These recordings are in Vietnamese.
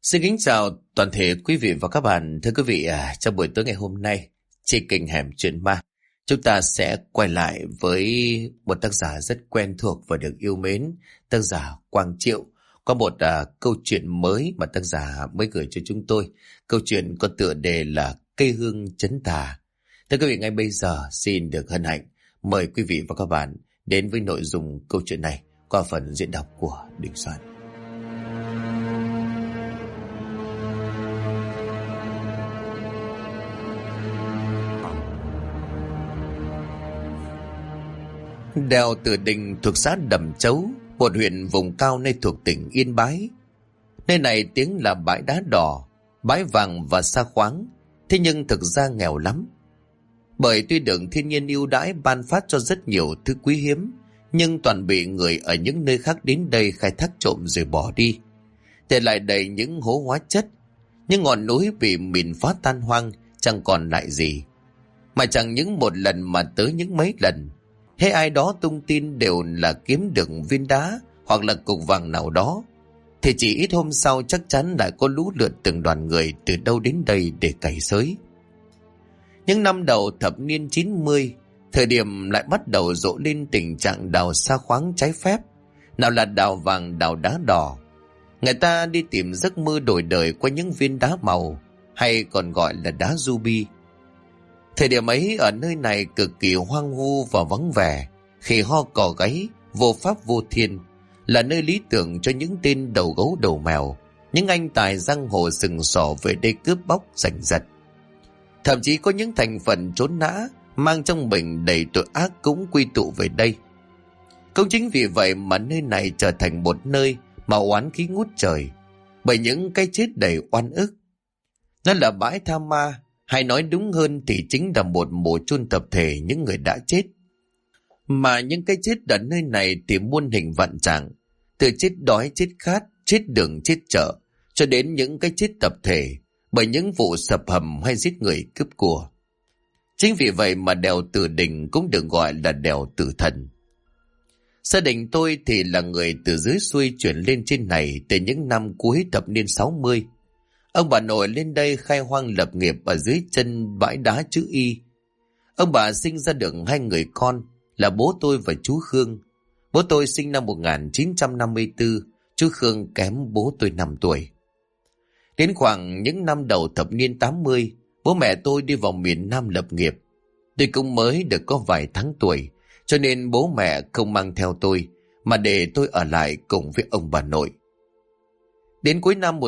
Xin kính chào toàn thể quý vị và các bạn. Thưa quý vị, trong buổi tối ngày hôm nay, trên kênh Hẻm Chuyện Ma, chúng ta sẽ quay lại với một tác giả rất quen thuộc và được yêu mến, tác giả Quang Triệu. Có một câu chuyện mới mà tác giả mới gửi cho chúng tôi. Câu chuyện có tựa đề là Cây hương trấn tà. Thưa quý vị, ngay bây giờ xin được hân hạnh mời quý vị và các bạn đến với nội dung câu chuyện này qua phần diễn đọc của Đình Soạn. Đèo Tử Đình thuộc xã Đầm Chấu, một huyện vùng cao nay thuộc tỉnh Yên Bái. Nơi này tiếng là bãi đá đỏ, bãi vàng và sa khoáng, thế nhưng thực ra nghèo lắm. Bởi tuy được thiên nhiên ưu đãi ban phát cho rất nhiều thứ quý hiếm, nhưng toàn bị người ở những nơi khác đến đây khai thác trộm rồi bỏ đi, để lại đầy những hố hóa chất. Những ngọn núi bị mìn phá tan hoang, chẳng còn lại gì. Mà chẳng những một lần mà tới những mấy lần. Hễ ai đó tung tin đều là kiếm được viên đá hoặc là cục vàng nào đó, thì chỉ ít hôm sau chắc chắn lại có lũ lượt từng đoàn người từ đâu đến đây để cày xới. Những năm đầu thập niên 90, thời điểm lại bắt đầu rộ lên tình trạng đào sa khoáng trái phép, nào là đào vàng, đào đá đỏ. Người ta đi tìm giấc mơ đổi đời qua những viên đá màu, hay còn gọi là đá ruby. Thời điểm ấy ở nơi này cực kỳ hoang vu và vắng vẻ, khỉ ho cò gáy, vô pháp vô thiên, là nơi lý tưởng cho những tên đầu gấu đầu mèo, những anh tài giang hồ sừng sỏ về đây cướp bóc giành giật. Thậm chí có những thành phần trốn nã mang trong mình đầy tội ác cũng quy tụ về đây. Cũng chính vì vậy mà nơi này trở thành một nơi mà oán khí ngút trời, bởi những cái chết đầy oan ức. Nó là bãi tha ma, hay nói đúng hơn thì chính là một mộ chôn tập thể những người đã chết. Mà những cái chết ở nơi này thì muôn hình vạn trạng, từ chết đói, chết khát, chết đường, chết chợ, cho đến những cái chết tập thể bởi những vụ sập hầm hay giết người cướp của. Chính vì vậy mà đèo Tử Đình cũng được gọi là đèo tử thần. Gia đình tôi thì là người từ dưới xuôi chuyển lên trên này từ những năm cuối thập niên 60. Ông bà nội lên đây khai hoang lập nghiệp ở dưới chân bãi đá chữ Y. Ông bà sinh ra được hai người con là bố tôi và chú Khương. Bố tôi sinh năm 1954, chú Khương kém bố tôi 5 tuổi. Đến khoảng những năm đầu thập niên 80, bố mẹ tôi đi vào miền Nam lập nghiệp. Tôi cũng mới được có vài tháng tuổi, cho nên bố mẹ không mang theo tôi, mà để tôi ở lại cùng với ông bà nội. Đến cuối năm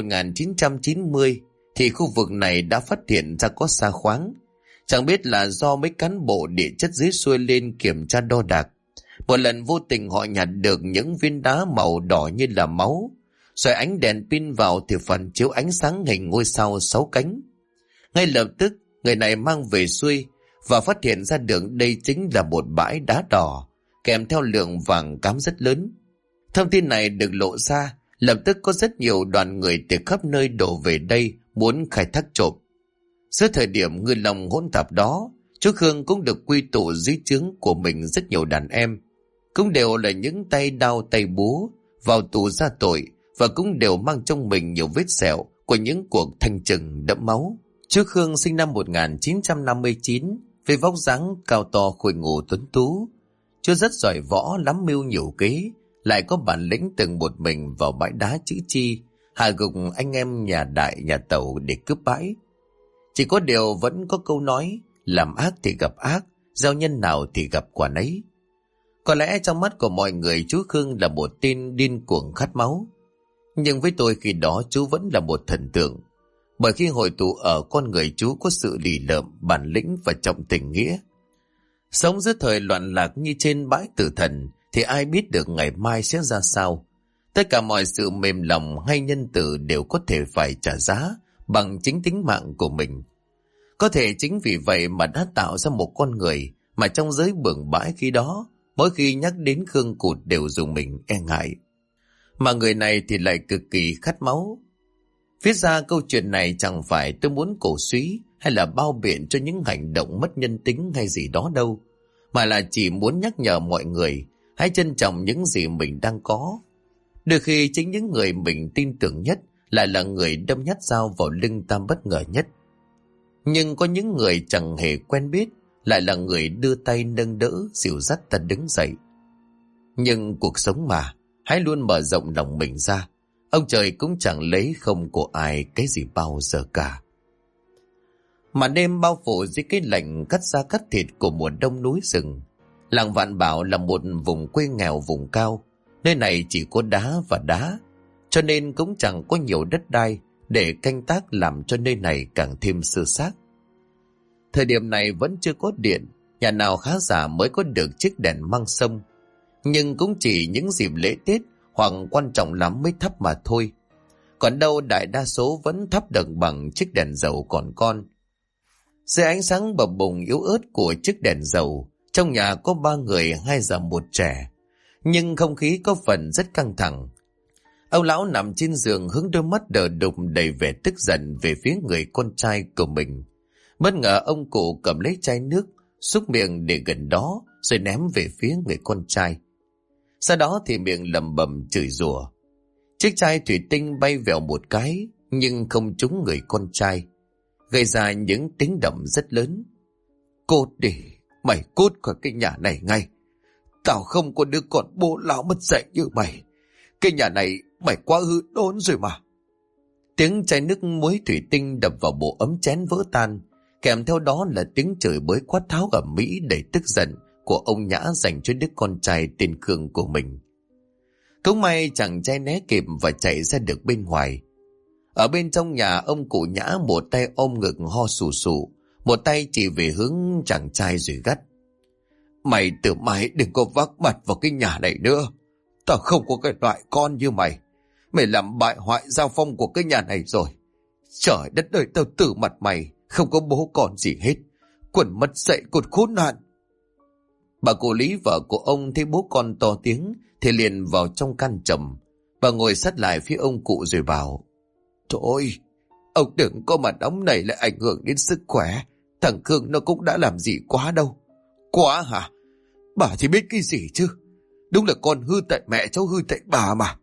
1990 thì khu vực này đã phát hiện ra có sa khoáng. Chẳng biết là do mấy cán bộ địa chất dưới xuôi lên kiểm tra đo đạc, một lần vô tình họ nhặt được những viên đá màu đỏ như là máu. Rồi ánh đèn pin vào thì phản chiếu ánh sáng hình ngôi sao 6 cánh. Ngay lập tức người này mang về xuôi và phát hiện ra được đây chính là một bãi đá đỏ, kèm theo lượng vàng cám rất lớn. Thông tin này được lộ ra, lập tức có rất nhiều đoàn người từ khắp nơi đổ về đây muốn khai thác trộm. Giữa thời điểm người lòng hỗn tạp đó, chú Khương cũng được quy tụ dưới trướng của mình rất nhiều đàn em, cũng đều là những tay đao tay búa, vào tù ra tội, và cũng đều mang trong mình nhiều vết sẹo của những cuộc thanh trừng đẫm máu. Chú Khương sinh năm 1959, với vóc dáng cao to khôi ngô tuấn tú. Chú rất giỏi võ, lắm mưu nhiều kế, lại có bản lĩnh từng một mình vào bãi đá chữ Chi, hạ gục anh em nhà Đại nhà Tẩu để cướp bãi. Chỉ có điều vẫn có câu nói, làm ác thì gặp ác, gieo nhân nào thì gặp quả nấy. Có lẽ trong mắt của mọi người chú Khương là một tên điên cuồng khát máu, nhưng với tôi khi đó chú vẫn là một thần tượng. Bởi khi hội tụ ở con người chú có sự lì lợm, bản lĩnh và trọng tình nghĩa. Sống giữa thời loạn lạc như trên bãi tử thần thì ai biết được ngày mai sẽ ra sao. Tất cả mọi sự mềm lòng hay nhân từ đều có thể phải trả giá bằng chính tính mạng của mình. Có thể chính vì vậy mà đã tạo ra một con người mà trong giới bưởi bãi khi đó, mỗi khi nhắc đến Khương Cụt đều dùng mình e ngại. Mà người này thì lại cực kỳ khát máu. Viết ra câu chuyện này chẳng phải tôi muốn cổ súy hay là bao biện cho những hành động mất nhân tính hay gì đó đâu, mà là chỉ muốn nhắc nhở mọi người hãy trân trọng những gì mình đang có. Đôi khi chính những người mình tin tưởng nhất lại là người đâm nhát dao vào lưng ta bất ngờ nhất. Nhưng có những người chẳng hề quen biết lại là người đưa tay nâng đỡ, dìu dắt ta đứng dậy. Nhưng cuộc sống mà, hãy luôn mở rộng lòng mình ra. Ông trời cũng chẳng lấy không của ai cái gì bao giờ cả. Màn đêm bao phủ dưới cái lạnh cắt da cắt thịt của mùa đông núi rừng. Làng Vạn Bảo là một vùng quê nghèo vùng cao. Nơi này chỉ có đá và đá, cho nên cũng chẳng có nhiều đất đai để canh tác, làm cho nơi này càng thêm xơ xác. Thời điểm này vẫn chưa có điện, nhà nào khá giả mới có được chiếc đèn măng sông. Nhưng cũng chỉ những dịp lễ Tết hoặc quan trọng lắm mới thắp mà thôi. Còn đâu đại đa số vẫn thắp được bằng chiếc đèn dầu còn con. Dưới ánh sáng bập bùng yếu ớt của chiếc đèn dầu, trong nhà có 3 người, 2 già 1 trẻ. Nhưng không khí có phần rất căng thẳng. Ông lão nằm trên giường hướng đôi mắt đờ đụng đầy vẻ tức giận về phía người con trai của mình. Bất ngờ ông cụ cầm lấy chai nước, xúc miệng để gần đó, rồi ném về phía người con trai. Sau đó thì miệng lẩm bẩm chửi rủa. Chiếc chai thủy tinh bay vèo một cái, nhưng không trúng người con trai, gây ra những tiếng động rất lớn. Cút đi, mày cút khỏi cái nhà này ngay. Tao không có đứa con bố lão mất dạy như mày. Cái nhà này mày quá hư đốn rồi mà. Tiếng chai nước muối thủy tinh đập vào bộ ấm chén vỡ tan, kèm theo đó là tiếng chửi bới quát tháo ầm ĩ đầy tức giận của ông Nhã dành cho đứa con trai tên Khương của mình. Cũng may chàng trai né kịp và chạy ra được bên ngoài. Ở bên trong nhà, ông cụ Nhã một tay ôm ngực ho sù sù, một tay chỉ về hướng chàng trai rồi gắt. Mày từ mai đừng có vác mặt vào cái nhà này nữa. Tao không có cái loại con như mày. Mày làm bại hoại giao phong của cái nhà này rồi. Trời đất ơi, tao tử mặt mày, không có bố con gì hết. Quần mất dạy cột khốn nạn. Bà cụ Lý, vợ của ông, thấy bố con to tiếng thì liền vào trong căn trầm. Bà ngồi sát lại phía ông cụ rồi bảo: Thôi, ông đừng có mà nóng này lại ảnh hưởng đến sức khỏe. Thằng Khương nó cũng đã làm gì quá đâu. Quá hả? Bà thì biết cái gì chứ. Đúng là con hư tại mẹ, cháu hư tại bà mà.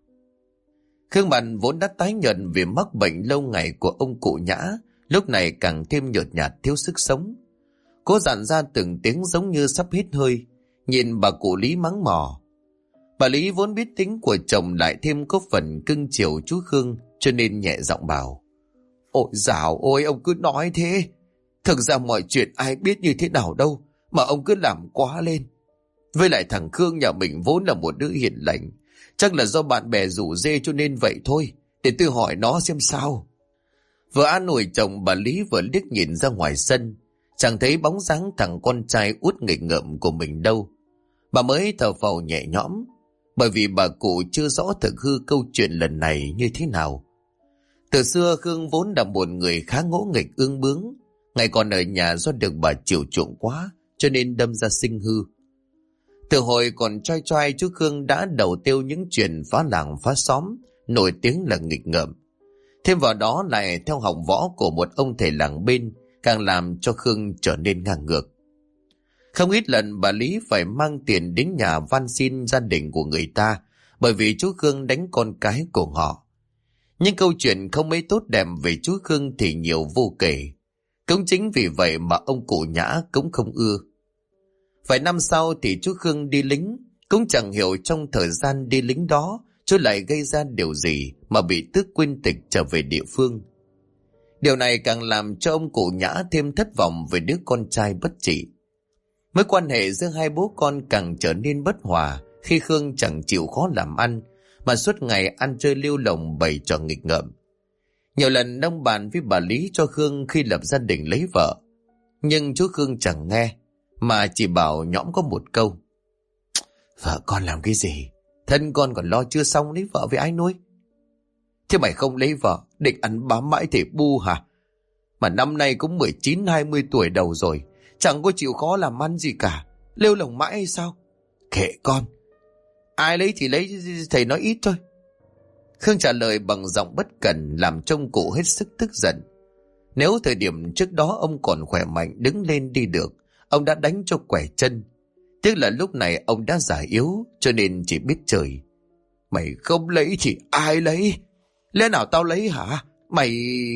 Khương mặt vốn đã tái nhợt vì mắc bệnh lâu ngày của ông cụ Nhã, lúc này càng thêm nhợt nhạt thiếu sức sống. Cố dặn ra từng tiếng giống như sắp hết hơi, nhìn bà cụ Lý mắng mỏ. Bà Lý vốn biết tính của chồng lại thêm có phần cưng chiều chú Khương, cho nên nhẹ giọng bảo: Ôi dào ôi, ông cứ nói thế. Thực ra mọi chuyện ai biết như thế nào đâu, mà ông cứ làm quá lên. Với lại thằng Khương nhà mình vốn là một đứa hiền lành, chắc là do bạn bè rủ rê cho nên vậy thôi. Để tôi hỏi nó xem sao. Vừa an ủi chồng, bà Lý vừa liếc nhìn ra ngoài sân, chẳng thấy bóng dáng thằng con trai út nghịch ngợm của mình đâu. Bà mới thở phào nhẹ nhõm, bởi vì bà cụ chưa rõ thực hư câu chuyện lần này như thế nào. Từ xưa Khương vốn là một người khá ngỗ nghịch ương bướng, ngày còn ở nhà do được bà chiều chuộng quá, cho nên đâm ra sinh hư. Từ hồi còn trai trai, chú Khương đã đầu tiêu những chuyện phá làng phá xóm, nổi tiếng là nghịch ngợm. Thêm vào đó lại theo học võ của một ông thầy làng bên, càng làm cho Khương trở nên ngang ngược. Không ít lần bà Lý phải mang tiền đến nhà van xin gia đình của người ta, bởi vì chú Khương đánh con cái của họ. Nhưng câu chuyện không mấy tốt đẹp về chú Khương thì nhiều vô kể. Cũng chính vì vậy mà ông cụ Nhã cũng không ưa. Vài năm sau thì chú Khương đi lính, cũng chẳng hiểu trong thời gian đi lính đó chú lại gây ra điều gì mà bị tước quân tịch trở về địa phương. Điều này càng làm cho ông cụ Nhã thêm thất vọng về đứa con trai bất trị. Mối quan hệ giữa hai bố con càng trở nên bất hòa khi Khương chẳng chịu khó làm ăn, mà suốt ngày ăn chơi lêu lồng bày trò nghịch ngợm. Nhiều lần ông bàn với bà Lý cho Khương khi lập gia đình lấy vợ, nhưng chú Khương chẳng nghe, mà chỉ bảo nhõm có một câu: Vợ con làm cái gì? Thân con còn lo chưa xong lấy vợ với ai nuôi? Thế mày không lấy vợ, định ăn bám mãi thể bu hả? Mà năm nay cũng 19-20 tuổi đầu rồi, chẳng có chịu khó làm ăn gì cả, lêu lồng mãi hay sao? Kệ con, ai lấy thì lấy, thầy nói ít thôi. Khương trả lời bằng giọng bất cần, làm trông cụ hết sức tức giận. Nếu thời điểm trước đó ông còn khỏe mạnh đứng lên đi được, ông đã đánh cho quẻ chân. Tiếc là lúc này ông đã già yếu, cho nên chỉ biết chửi: Mày không lấy thì ai lấy? Lẽ nào tao lấy hả? Mày...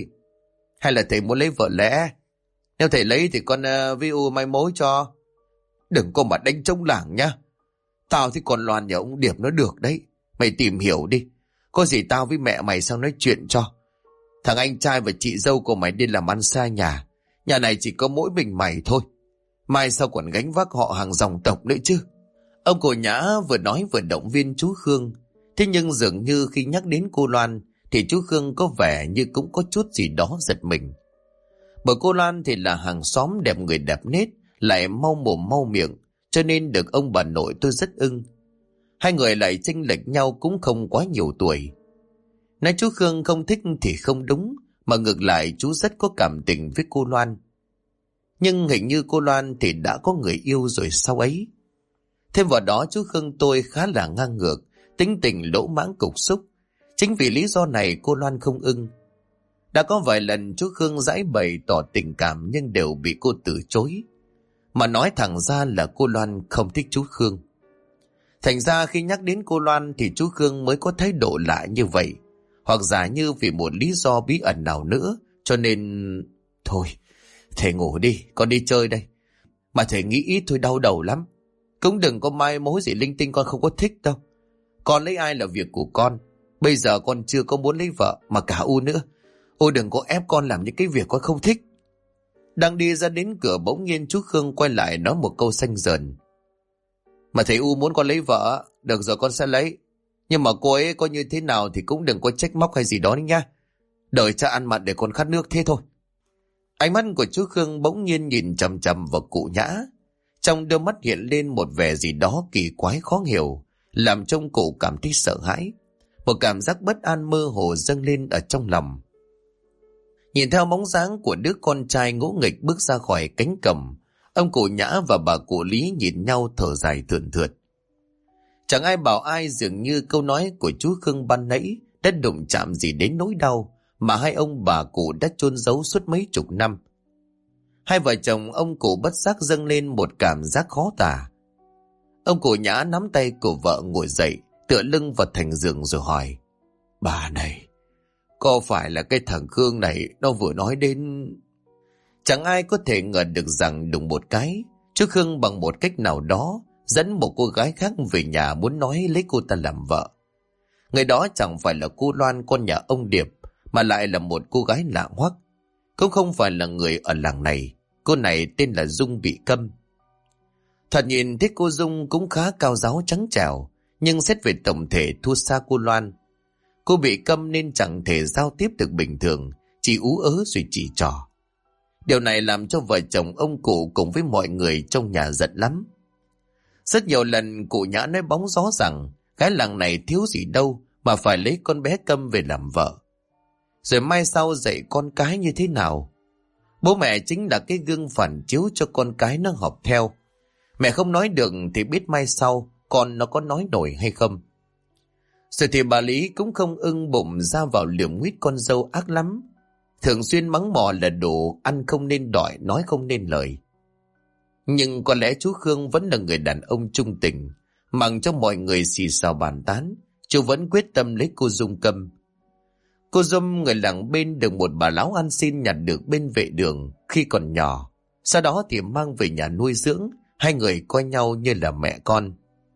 Hay là thầy muốn lấy vợ lẽ? Nếu thầy lấy thì con vi u mai mối cho. Đừng có mà đánh trống lảng nhá. Tao thì còn Loan nhà ông Điệp nó được đấy. Mày tìm hiểu đi. Có gì tao với mẹ mày sang nói chuyện cho. Thằng anh trai và chị dâu của mày đi làm ăn xa nhà. Nhà này chỉ có mỗi mình mày thôi. Mai sao còn gánh vác họ hàng dòng tộc nữa chứ. Ông cụ Nhã vừa nói vừa động viên chú Khương. Thế nhưng dường như khi nhắc đến cô Loan thì chú Khương có vẻ như cũng có chút gì đó giật mình. Bởi cô Loan thì là hàng xóm đẹp người đẹp nết, lại mau mồm mau miệng, cho nên được ông bà nội tôi rất ưng. Hai người lại chênh lệch nhau cũng không quá nhiều tuổi. Nói chú Khương không thích thì không đúng, mà ngược lại chú rất có cảm tình với cô Loan. Nhưng hình như cô Loan thì đã có người yêu rồi sau ấy. Thêm vào đó chú Khương tôi khá là ngang ngược, tính tình lỗ mãng cục xúc. Chính vì lý do này cô Loan không ưng. Đã có vài lần chú Khương giãi bày tỏ tình cảm nhưng đều bị cô từ chối. Mà nói thẳng ra là cô Loan không thích chú Khương. Thành ra khi nhắc đến cô Loan thì chú Khương mới có thái độ lạ như vậy. Hoặc giả như vì một lý do bí ẩn nào nữa, cho nên... Thôi, thầy ngủ đi, con đi chơi đây. Mà thầy nghĩ ít thôi đau đầu lắm. Cũng đừng có mai mối gì linh tinh, con không có thích đâu. Con lấy ai là việc của con. Bây giờ con chưa có muốn lấy vợ mà cả U nữa. Ôi đừng có ép con làm những cái việc con không thích. Đang đi ra đến cửa bỗng nhiên chú Khương quay lại nói một câu xanh dờn. Mà thầy U muốn con lấy vợ, được rồi con sẽ lấy. Nhưng mà cô ấy có như thế nào thì cũng đừng có trách móc hay gì đó nhá. Đợi cha ăn mặn để con khát nước thế thôi. Ánh mắt của chú Khương bỗng nhiên nhìn chằm chằm vào cụ Nhã. Trong đôi mắt hiện lên một vẻ gì đó kỳ quái khó hiểu, làm trông cụ cảm thấy sợ hãi. Một cảm giác bất an mơ hồ dâng lên ở trong lòng. Nhìn theo bóng dáng của đứa con trai ngỗ nghịch bước ra khỏi cánh cổng, ông cụ Nhã và bà cụ Lý nhìn nhau thở dài thườn thượt. Chẳng ai bảo ai, dường như câu nói của chú Khương ban nãy đã đụng chạm gì đến nỗi đau mà hai ông bà cụ đã chôn giấu suốt mấy chục năm. Hai vợ chồng ông cụ bất giác dâng lên một cảm giác khó tả. Ông cụ Nhã nắm tay của vợ ngồi dậy, tựa lưng vào thành giường rồi hỏi: Bà này, có phải là cái thằng Khương này nó vừa nói đến... Chẳng ai có thể ngờ được rằng đùng một cái, chú Khương bằng một cách nào đó dẫn một cô gái khác về nhà muốn nói lấy cô ta làm vợ. Người đó chẳng phải là cô Loan con nhà ông Điệp, mà lại là một cô gái lạ hoắc. Cũng không phải là người ở làng này. Cô này tên là Dung Bị Câm. Thật nhìn thấy cô Dung cũng khá cao ráo trắng trẻo, nhưng xét về tổng thể thua xa cô Loan. Cô bị câm nên chẳng thể giao tiếp được bình thường, chỉ ú ớ rồi chỉ trỏ. Điều này làm cho vợ chồng ông cụ cùng với mọi người trong nhà giận lắm. Rất nhiều lần cụ Nhã nói bóng gió rằng cái làng này thiếu gì đâu mà phải lấy con bé câm về làm vợ. Rồi mai sau dạy con cái như thế nào? Bố mẹ chính là cái gương phản chiếu cho con cái nó học theo. Mẹ không nói được thì biết mai sau con nó có nói nổi hay không. Rồi thì bà Lý cũng không ưng bụng ra vào liều nguyết con dâu ác lắm. Thường xuyên mắng mỏ là đồ ăn không nên đòi, nói không nên lời. Nhưng có lẽ chú Khương vẫn là người đàn ông trung tình, mặc cho mọi người xì xào bàn tán, chú vẫn quyết tâm lấy cô Dung Câm. Cô Dung người làng bên được một bà lão ăn xin nhặt được bên vệ đường khi còn nhỏ, sau đó thì mang về nhà nuôi dưỡng, hai người coi nhau như là mẹ con.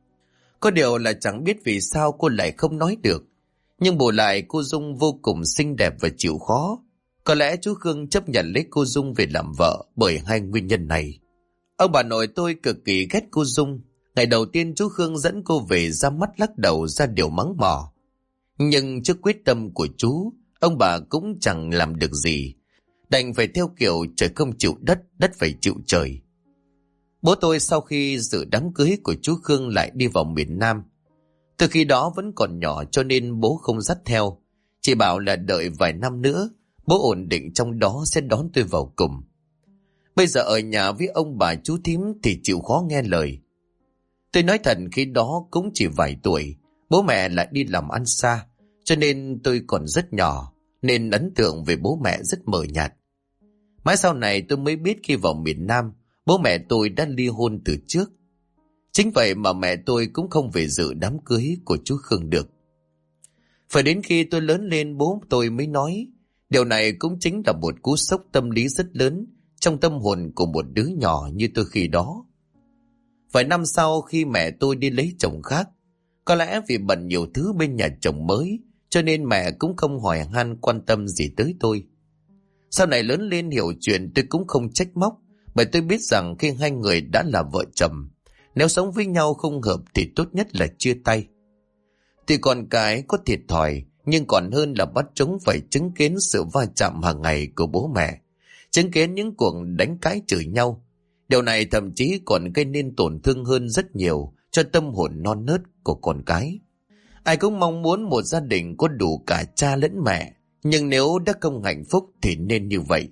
Có điều là chẳng biết vì sao cô lại không nói được, nhưng bù lại cô Dung vô cùng xinh đẹp và chịu khó. Có lẽ chú Khương chấp nhận lấy cô Dung về làm vợ bởi hai nguyên nhân này. Ông bà nội tôi cực kỳ ghét cô Dung. Ngày đầu tiên chú Khương dẫn cô về ra mắt lắc đầu ra điều mắng mỏ. Nhưng trước quyết tâm của chú, ông bà cũng chẳng làm được gì. Đành phải theo kiểu trời không chịu đất, đất phải chịu trời. Bố tôi sau khi dự đám cưới của chú Khương lại đi vào miền Nam. Từ khi đó vẫn còn nhỏ cho nên bố không dắt theo. Chỉ bảo là đợi vài năm nữa, bố ổn định trong đó sẽ đón tôi vào cùng. Bây giờ ở nhà với ông bà chú thím thì chịu khó nghe lời. Tôi nói thật khi đó cũng chỉ vài tuổi, bố mẹ lại đi làm ăn xa, cho nên tôi còn rất nhỏ, nên ấn tượng về bố mẹ rất mờ nhạt. Mãi sau này tôi mới biết khi vào miền Nam, bố mẹ tôi đã ly hôn từ trước. Chính vậy mà mẹ tôi cũng không về dự đám cưới của chú Khương được. Phải đến khi tôi lớn lên bố tôi mới nói. Điều này cũng chính là một cú sốc tâm lý rất lớn trong tâm hồn của một đứa nhỏ như tôi khi đó. Vài năm sau khi mẹ tôi đi lấy chồng khác, có lẽ vì bận nhiều thứ bên nhà chồng mới, cho nên mẹ cũng không hỏi han quan tâm gì tới tôi. Sau này lớn lên hiểu chuyện tôi cũng không trách móc, bởi tôi biết rằng khi hai người đã là vợ chồng, nếu sống với nhau không hợp thì tốt nhất là chia tay. Tuy con cái có thiệt thòi, nhưng còn hơn là bắt chúng phải chứng kiến sự va chạm hàng ngày của bố mẹ, chứng kiến những cuộc đánh cãi chửi nhau. Điều này thậm chí còn gây nên tổn thương hơn rất nhiều cho tâm hồn non nớt của con cái. Ai cũng mong muốn một gia đình có đủ cả cha lẫn mẹ, nhưng nếu đã không hạnh phúc thì nên như vậy.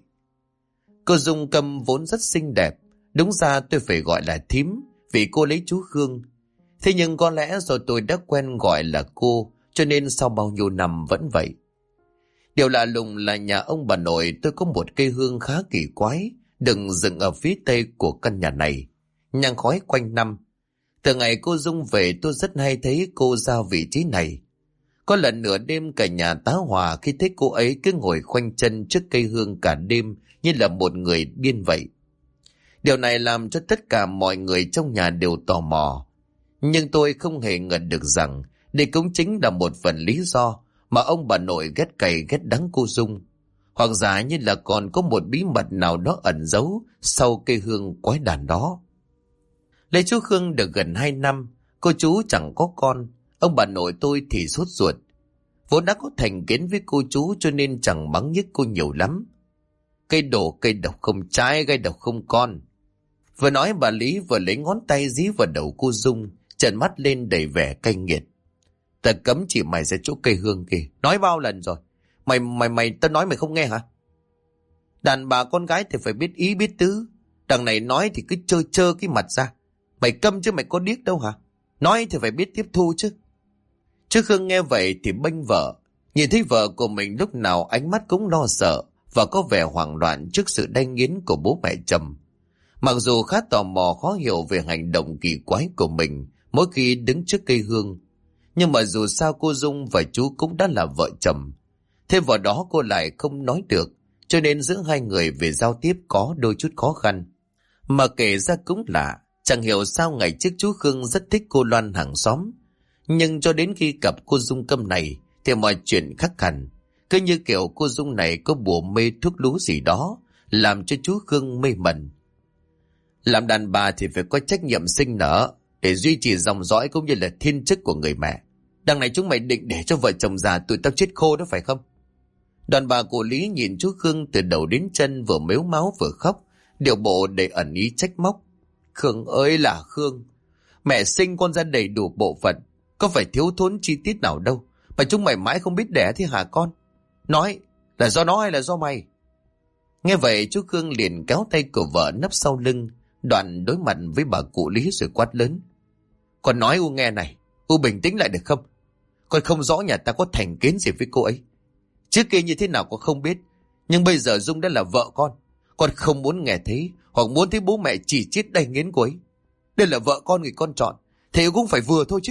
Cô Dung Câm vốn rất xinh đẹp, đúng ra tôi phải gọi là thím vì cô lấy chú Khương. Thế nhưng có lẽ do tôi đã quen gọi là cô, cho nên sau bao nhiêu năm vẫn vậy. Điều lạ lùng là nhà ông bà nội tôi có một cây hương khá kỳ quái, đừng dựng ở phía tây của căn nhà này, nhang khói quanh năm. Từ ngày cô Dung về tôi rất hay thấy cô ra vị trí này. Có lần nửa đêm cả nhà tá hỏa khi thấy cô ấy cứ ngồi khoanh chân trước cây hương cả đêm như là một người điên vậy. Điều này làm cho tất cả mọi người trong nhà đều tò mò. Nhưng tôi không hề ngờ được rằng đây cũng chính là một phần lý do mà ông bà nội ghét cay ghét đắng cô Dung. Hoặc giả như là còn có một bí mật nào đó ẩn giấu sau cây hương quái đản đó. Lấy chú Khương được gần 2 năm, cô chú chẳng có con, ông bà nội tôi thì sốt ruột. Vốn đã có thành kiến với cô chú cho nên chẳng mắng nhức cô nhiều lắm. Cây đổ cây độc không trái, gây độc không con. Vừa nói bà Lý vừa lấy ngón tay dí vào đầu cô Dung, trợn mắt lên đầy vẻ cay nghiệt. Ta cấm chỉ mày ra chỗ cây hương kìa, nói bao lần rồi. Mày tao nói mày không nghe hả? Đàn bà con gái thì phải biết ý biết tứ. Đằng này nói thì cứ trơ trơ cái mặt ra. Mày câm chứ mày có điếc đâu hả? Nói thì phải biết tiếp thu chứ. Chứ Khương nghe vậy thì bênh vợ. Nhìn thấy vợ của mình lúc nào ánh mắt cũng lo sợ và có vẻ hoảng loạn trước sự đay nghiến của bố mẹ chồng. Mặc dù khá tò mò khó hiểu về hành động kỳ quái của mình mỗi khi đứng trước cây hương, nhưng mà dù sao cô Dung và chú cũng đã là vợ chồng. Thêm vào đó cô lại không nói được, cho nên giữa hai người về giao tiếp có đôi chút khó khăn. Mà kể ra cũng lạ, chẳng hiểu sao ngày trước chú Khương rất thích cô Loan hàng xóm. Nhưng cho đến khi gặp cô Dung Câm này thì mọi chuyện khác hẳn. Cứ như kiểu cô Dung này có bùa mê thuốc lú gì đó, làm cho chú Khương mê mẩn. Làm đàn bà thì phải có trách nhiệm sinh nở để duy trì dòng dõi cũng như là thiên chức của người mẹ. Đằng này chúng mày định để cho vợ chồng già tụi tao chết khô đó phải không? Đoàn bà của Lý nhìn chú Khương từ đầu đến chân, vừa mếu máo vừa khóc, điệu bộ đầy ẩn ý trách móc. Khương ơi là Khương, mẹ sinh con ra đầy đủ bộ phận, có phải thiếu thốn chi tiết nào đâu mà chúng mày mãi không biết đẻ thế hả con? Nói là do nó hay là do mày? Nghe vậy chú Khương liền kéo tay của vợ nấp sau lưng, đoạn đối mặt với bà cụ Lý rồi quát lớn. Con nói U nghe này, U bình tĩnh lại được không? Con không rõ nhà ta có thành kiến gì với cô ấy. Trước kia như thế nào con không biết, nhưng bây giờ Dung đã là vợ con không muốn nghe thấy hoặc muốn thấy bố mẹ chỉ chiết đầy nghiến cô ấy. Đây là vợ con người con chọn, thì cũng phải vừa thôi chứ.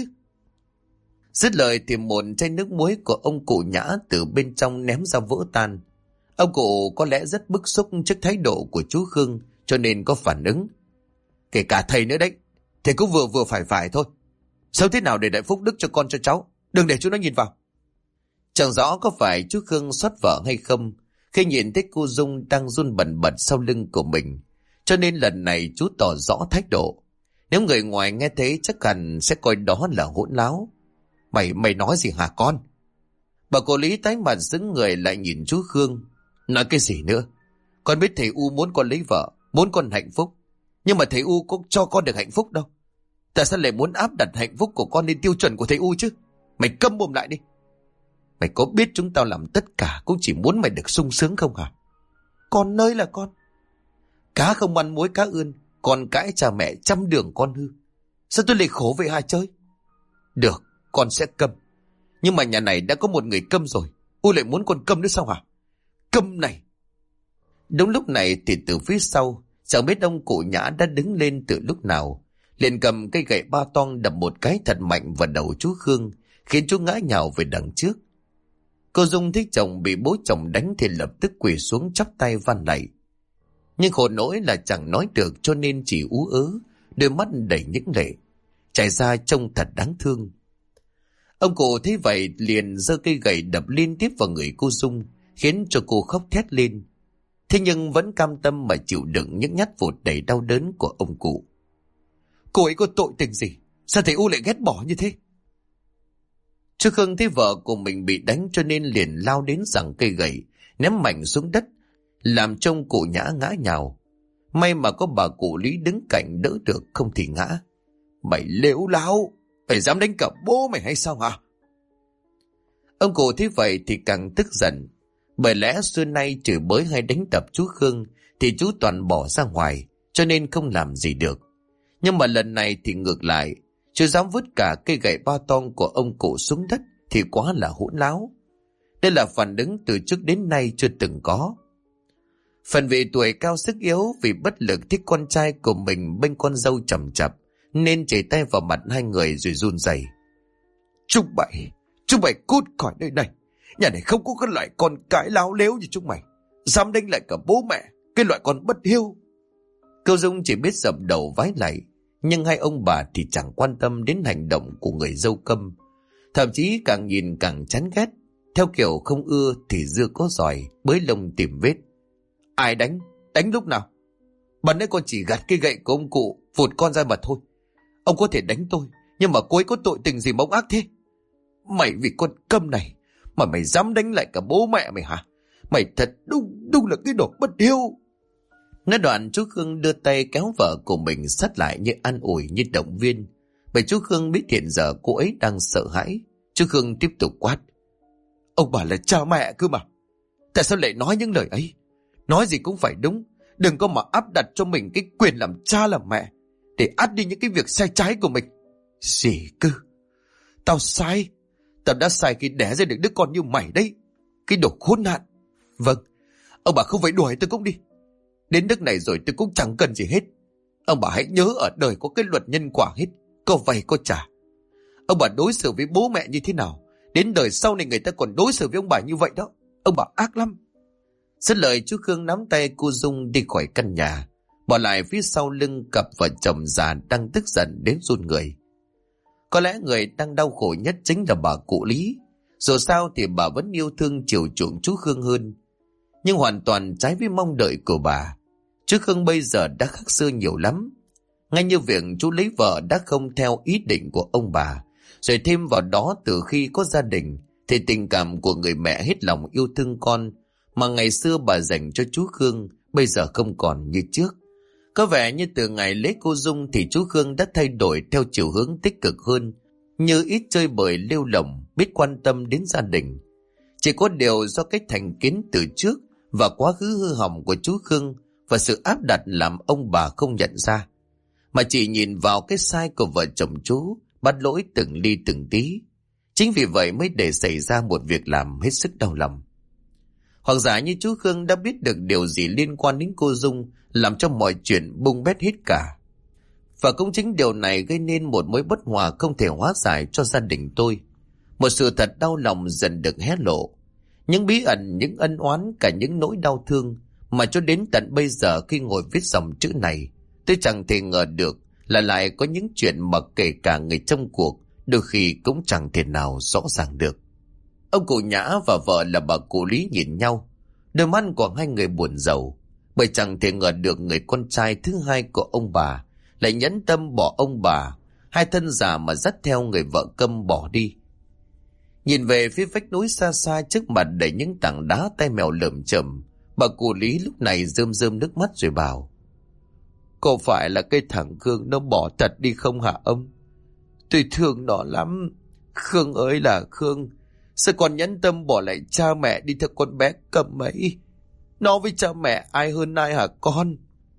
Dứt lời thì một chai nước muối của ông cụ Nhã từ bên trong ném ra vỡ tan. Ông cụ có lẽ rất bức xúc trước thái độ của chú Khương cho nên có phản ứng. Kể cả thầy nữa đấy, thầy cũng vừa phải thôi. Sao thế nào để đại phúc đức cho con cho cháu, đừng để chú nó nhìn vào. Chẳng rõ có phải chú Khương xót vợ hay không khi nhìn thấy cô Dung đang run bần bật sau lưng của mình, cho nên lần này chú tỏ rõ thái độ. Nếu người ngoài nghe thấy chắc hẳn sẽ coi đó là hỗn láo. Mày nói gì hả con? Bà cô Lý tái mặt xứng người lại nhìn chú Khương. Nói cái gì nữa? Con biết thầy U muốn con lấy vợ, muốn con hạnh phúc, nhưng mà thầy U có cho con được hạnh phúc đâu. Tại sao lại muốn áp đặt hạnh phúc của con lên tiêu chuẩn của thầy U chứ? Mày câm mồm lại đi. Mày có biết chúng tao làm tất cả cũng chỉ muốn mày được sung sướng không hả? Con ơi là con. Cá không ăn muối cá ươn, con cãi cha mẹ trăm đường con hư. Sao tôi lại khổ vậy hả chơi? Được, con sẽ câm. Nhưng mà nhà này đã có một người câm rồi, U lại muốn con câm nữa sao hả? Câm này. Đúng lúc này thì từ phía sau, chẳng biết ông cụ Nhã đã đứng lên từ lúc nào, liền cầm cây gậy ba toang đập một cái thật mạnh vào đầu chú Khương, khiến chú ngã nhào về đằng trước. Cô Dung thấy chồng bị bố chồng đánh thì lập tức quỳ xuống chắp tay van lạy. Nhưng khổ nỗi là chẳng nói được cho nên chỉ ú ớ, đôi mắt đầy những lệ, chảy ra trông thật đáng thương. Ông cụ thấy vậy liền giơ cây gậy đập liên tiếp vào người cô Dung, khiến cho cô khóc thét lên. Thế nhưng vẫn cam tâm mà chịu đựng những nhát vụt đầy đau đớn của ông cụ. Cô ấy có tội tình gì? Sao thầy U lại ghét bỏ như thế? Chú Khương thấy vợ của mình bị đánh cho nên liền lao đến giằng cây gậy, ném mạnh xuống đất, làm trông cụ Nhã ngã nhào. May mà có bà cụ Lý đứng cạnh đỡ được, không thì ngã. Mày lếu láo, mày dám đánh cả bố mày hay sao hả? Ông cụ thấy vậy thì càng tức giận. Bởi lẽ xưa nay chửi bới hay đánh đập chú Khương thì chú toàn bỏ ra ngoài, cho nên không làm gì được. Nhưng mà lần này thì ngược lại, chú dám vứt cả cây gậy ba tong của ông cụ xuống đất thì quá là hỗn láo. Đây là phản ứng từ trước đến nay chưa từng có. Phần vì tuổi cao sức yếu, vì bất lực thích con trai của mình bênh con dâu chầm chập, nên chảy tay vào mặt hai người rồi run rẩy. Chúng mày cút khỏi nơi này. Nhà này không có cái loại con cái láo lếu như chúng mày. Dám đánh lại cả bố mẹ, cái loại con bất hiếu. Cô Dung chỉ biết dập đầu vái lạy, nhưng hai ông bà thì chẳng quan tâm đến hành động của người dâu câm. Thậm chí càng nhìn càng chán ghét, theo kiểu không ưa thì dưa có giỏi, bới lông tìm vết. Ai đánh? Đánh lúc nào? Bạn ấy con chỉ gạt cây gậy của ông cụ, vụt con ra mà thôi. Ông có thể đánh tôi, nhưng mà cô ấy có tội tình gì mà ông ác thế? Mày vì con câm này mà mày dám đánh lại cả bố mẹ mày hả? Mày thật đúng là cái đồ bất hiếu. Nói đoạn chú Khương đưa tay kéo vợ của mình sát lại như an ủi, như động viên. Bởi chú Khương biết hiện giờ cô ấy đang sợ hãi. Chú Khương tiếp tục quát. Ông bà là cha mẹ cơ mà. Tại sao lại nói những lời ấy? Nói gì cũng phải đúng. Đừng có mà áp đặt cho mình cái quyền làm cha làm mẹ, để át đi những cái việc sai trái của mình. Gì cơ? Tao sai? Tao đã sai khi đẻ ra được đứa con như mày đấy. Cái đồ khốn nạn. Vâng, ông bà không phải đuổi tôi cũng đi. Đến nước này rồi tôi cũng chẳng cần gì hết. Ông bà hãy nhớ ở đời có cái luật nhân quả hết. Có vay có trả. Ông bà đối xử với bố mẹ như thế nào, đến đời sau này người ta còn đối xử với ông bà như vậy đó. Ông bà ác lắm. Dứt lời chú Khương nắm tay cô Dung đi khỏi căn nhà, bỏ lại phía sau lưng cặp vợ chồng già đang tức giận đến run người. Có lẽ người đang đau khổ nhất chính là bà cụ Lý. Dù sao thì bà vẫn yêu thương chiều chuộng chú Khương hơn, nhưng hoàn toàn trái với mong đợi của bà. Chú Khương bây giờ đã khác xưa nhiều lắm. Ngay như việc chú lấy vợ đã không theo ý định của ông bà, rồi thêm vào đó từ khi có gia đình thì tình cảm của người mẹ hết lòng yêu thương con mà ngày xưa bà dành cho chú Khương bây giờ không còn như trước. Có vẻ như từ ngày lấy cô Dung thì chú Khương đã thay đổi theo chiều hướng tích cực hơn, như ít chơi bời lêu lỏng, biết quan tâm đến gia đình. Chỉ có điều do cái thành kiến từ trước và quá khứ hư hỏng của chú Khương và sự áp đặt làm ông bà không nhận ra, mà chỉ nhìn vào cái sai của vợ chồng chú, bắt lỗi từng ly từng tí. Chính vì vậy mới để xảy ra một việc làm hết sức đau lòng. Hoặc giả như chú Khương đã biết được điều gì liên quan đến cô Dung, làm cho mọi chuyện bung bét hết cả. Và cũng chính điều này gây nên một mối bất hòa không thể hóa giải cho gia đình tôi. Một sự thật đau lòng dần được hé lộ. Những bí ẩn, những ân oán, cả những nỗi đau thương mà cho đến tận bây giờ khi ngồi viết dòng chữ này, tôi chẳng thể ngờ được là lại có những chuyện mà kể cả người trong cuộc đôi khi cũng chẳng thể nào rõ ràng được. Ông cụ Nhã và vợ là bà cụ Lý nhìn nhau, đôi mắt của hai người buồn rầu, bởi chẳng thể ngờ được người con trai thứ hai của ông bà lại nhẫn tâm bỏ ông bà, hai thân già mà dắt theo người vợ câm bỏ đi. Nhìn về phía vách núi xa xa trước mặt đầy những tảng đá tay mèo lởm chởm, bà cụ Lý lúc này rơm rơm nước mắt rồi bảo: Có phải là cái thằng Khương nó bỏ thật đi không hả ông? Tôi thương nó lắm. Khương ơi là Khương, sao con nhẫn tâm bỏ lại cha mẹ đi theo con bé Câm ấy? Nó với cha mẹ ai hơn ai hả con?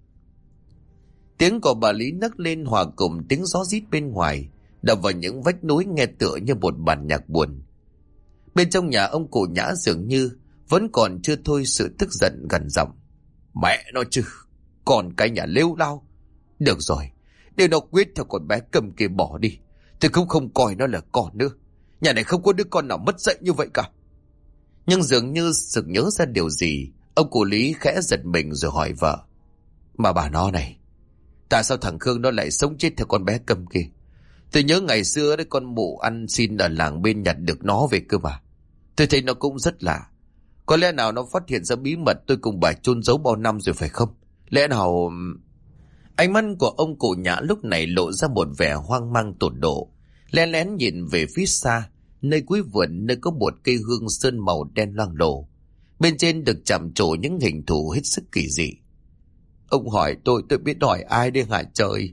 Tiếng của bà Lý nấc lên hòa cùng tiếng gió rít bên ngoài, đập vào những vách núi nghe tựa như một bản nhạc buồn. Bên trong nhà ông cụ Nhã dường như vẫn còn chưa thôi sự tức giận gần giọng: Mẹ nó chứ, còn cái nhà lêu lao. Được rồi, để nó quyết theo con bé Câm kia bỏ đi, tôi cũng không coi nó là con nữa. Nhà này không có đứa con nào mất dạy như vậy cả. Nhưng dường như sực nhớ ra điều gì, ông cụ Lý khẽ giật mình rồi hỏi vợ. Mà bà nó này, tại sao thằng Khương nó lại sống chết theo con bé Câm kia? Tôi nhớ ngày xưa đấy, con mụ ăn xin ở làng bên nhặt được nó về cơ mà. Tôi thấy nó cũng rất lạ. Có lẽ nào nó phát hiện ra bí mật tôi cùng bà chôn giấu bao năm rồi phải không? Lẽ nào... Ánh mắt của ông cụ Nhã lúc này lộ ra một vẻ hoang mang tột độ. Lén lén nhìn về phía xa, nơi cuối vườn, nơi có một cây hương sơn màu đen loang lổ. Bên trên được chạm trổ những hình thù hết sức kỳ dị. Ông hỏi tôi biết hỏi ai đây hả trời?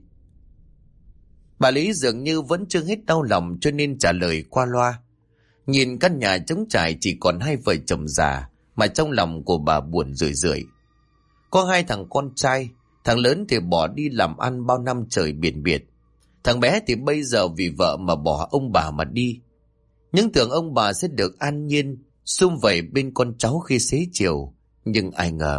Bà Lý dường như vẫn chưa hết đau lòng cho nên trả lời qua loa. Nhìn căn nhà trống trải chỉ còn hai vợ chồng già, mà trong lòng của bà buồn rười rượi. Có hai thằng con trai, thằng lớn thì bỏ đi làm ăn bao năm trời biển biệt. Thằng bé thì bây giờ vì vợ mà bỏ ông bà mà đi. Nhưng tưởng ông bà sẽ được an nhiên, sum vầy bên con cháu khi xế chiều. Nhưng ai ngờ...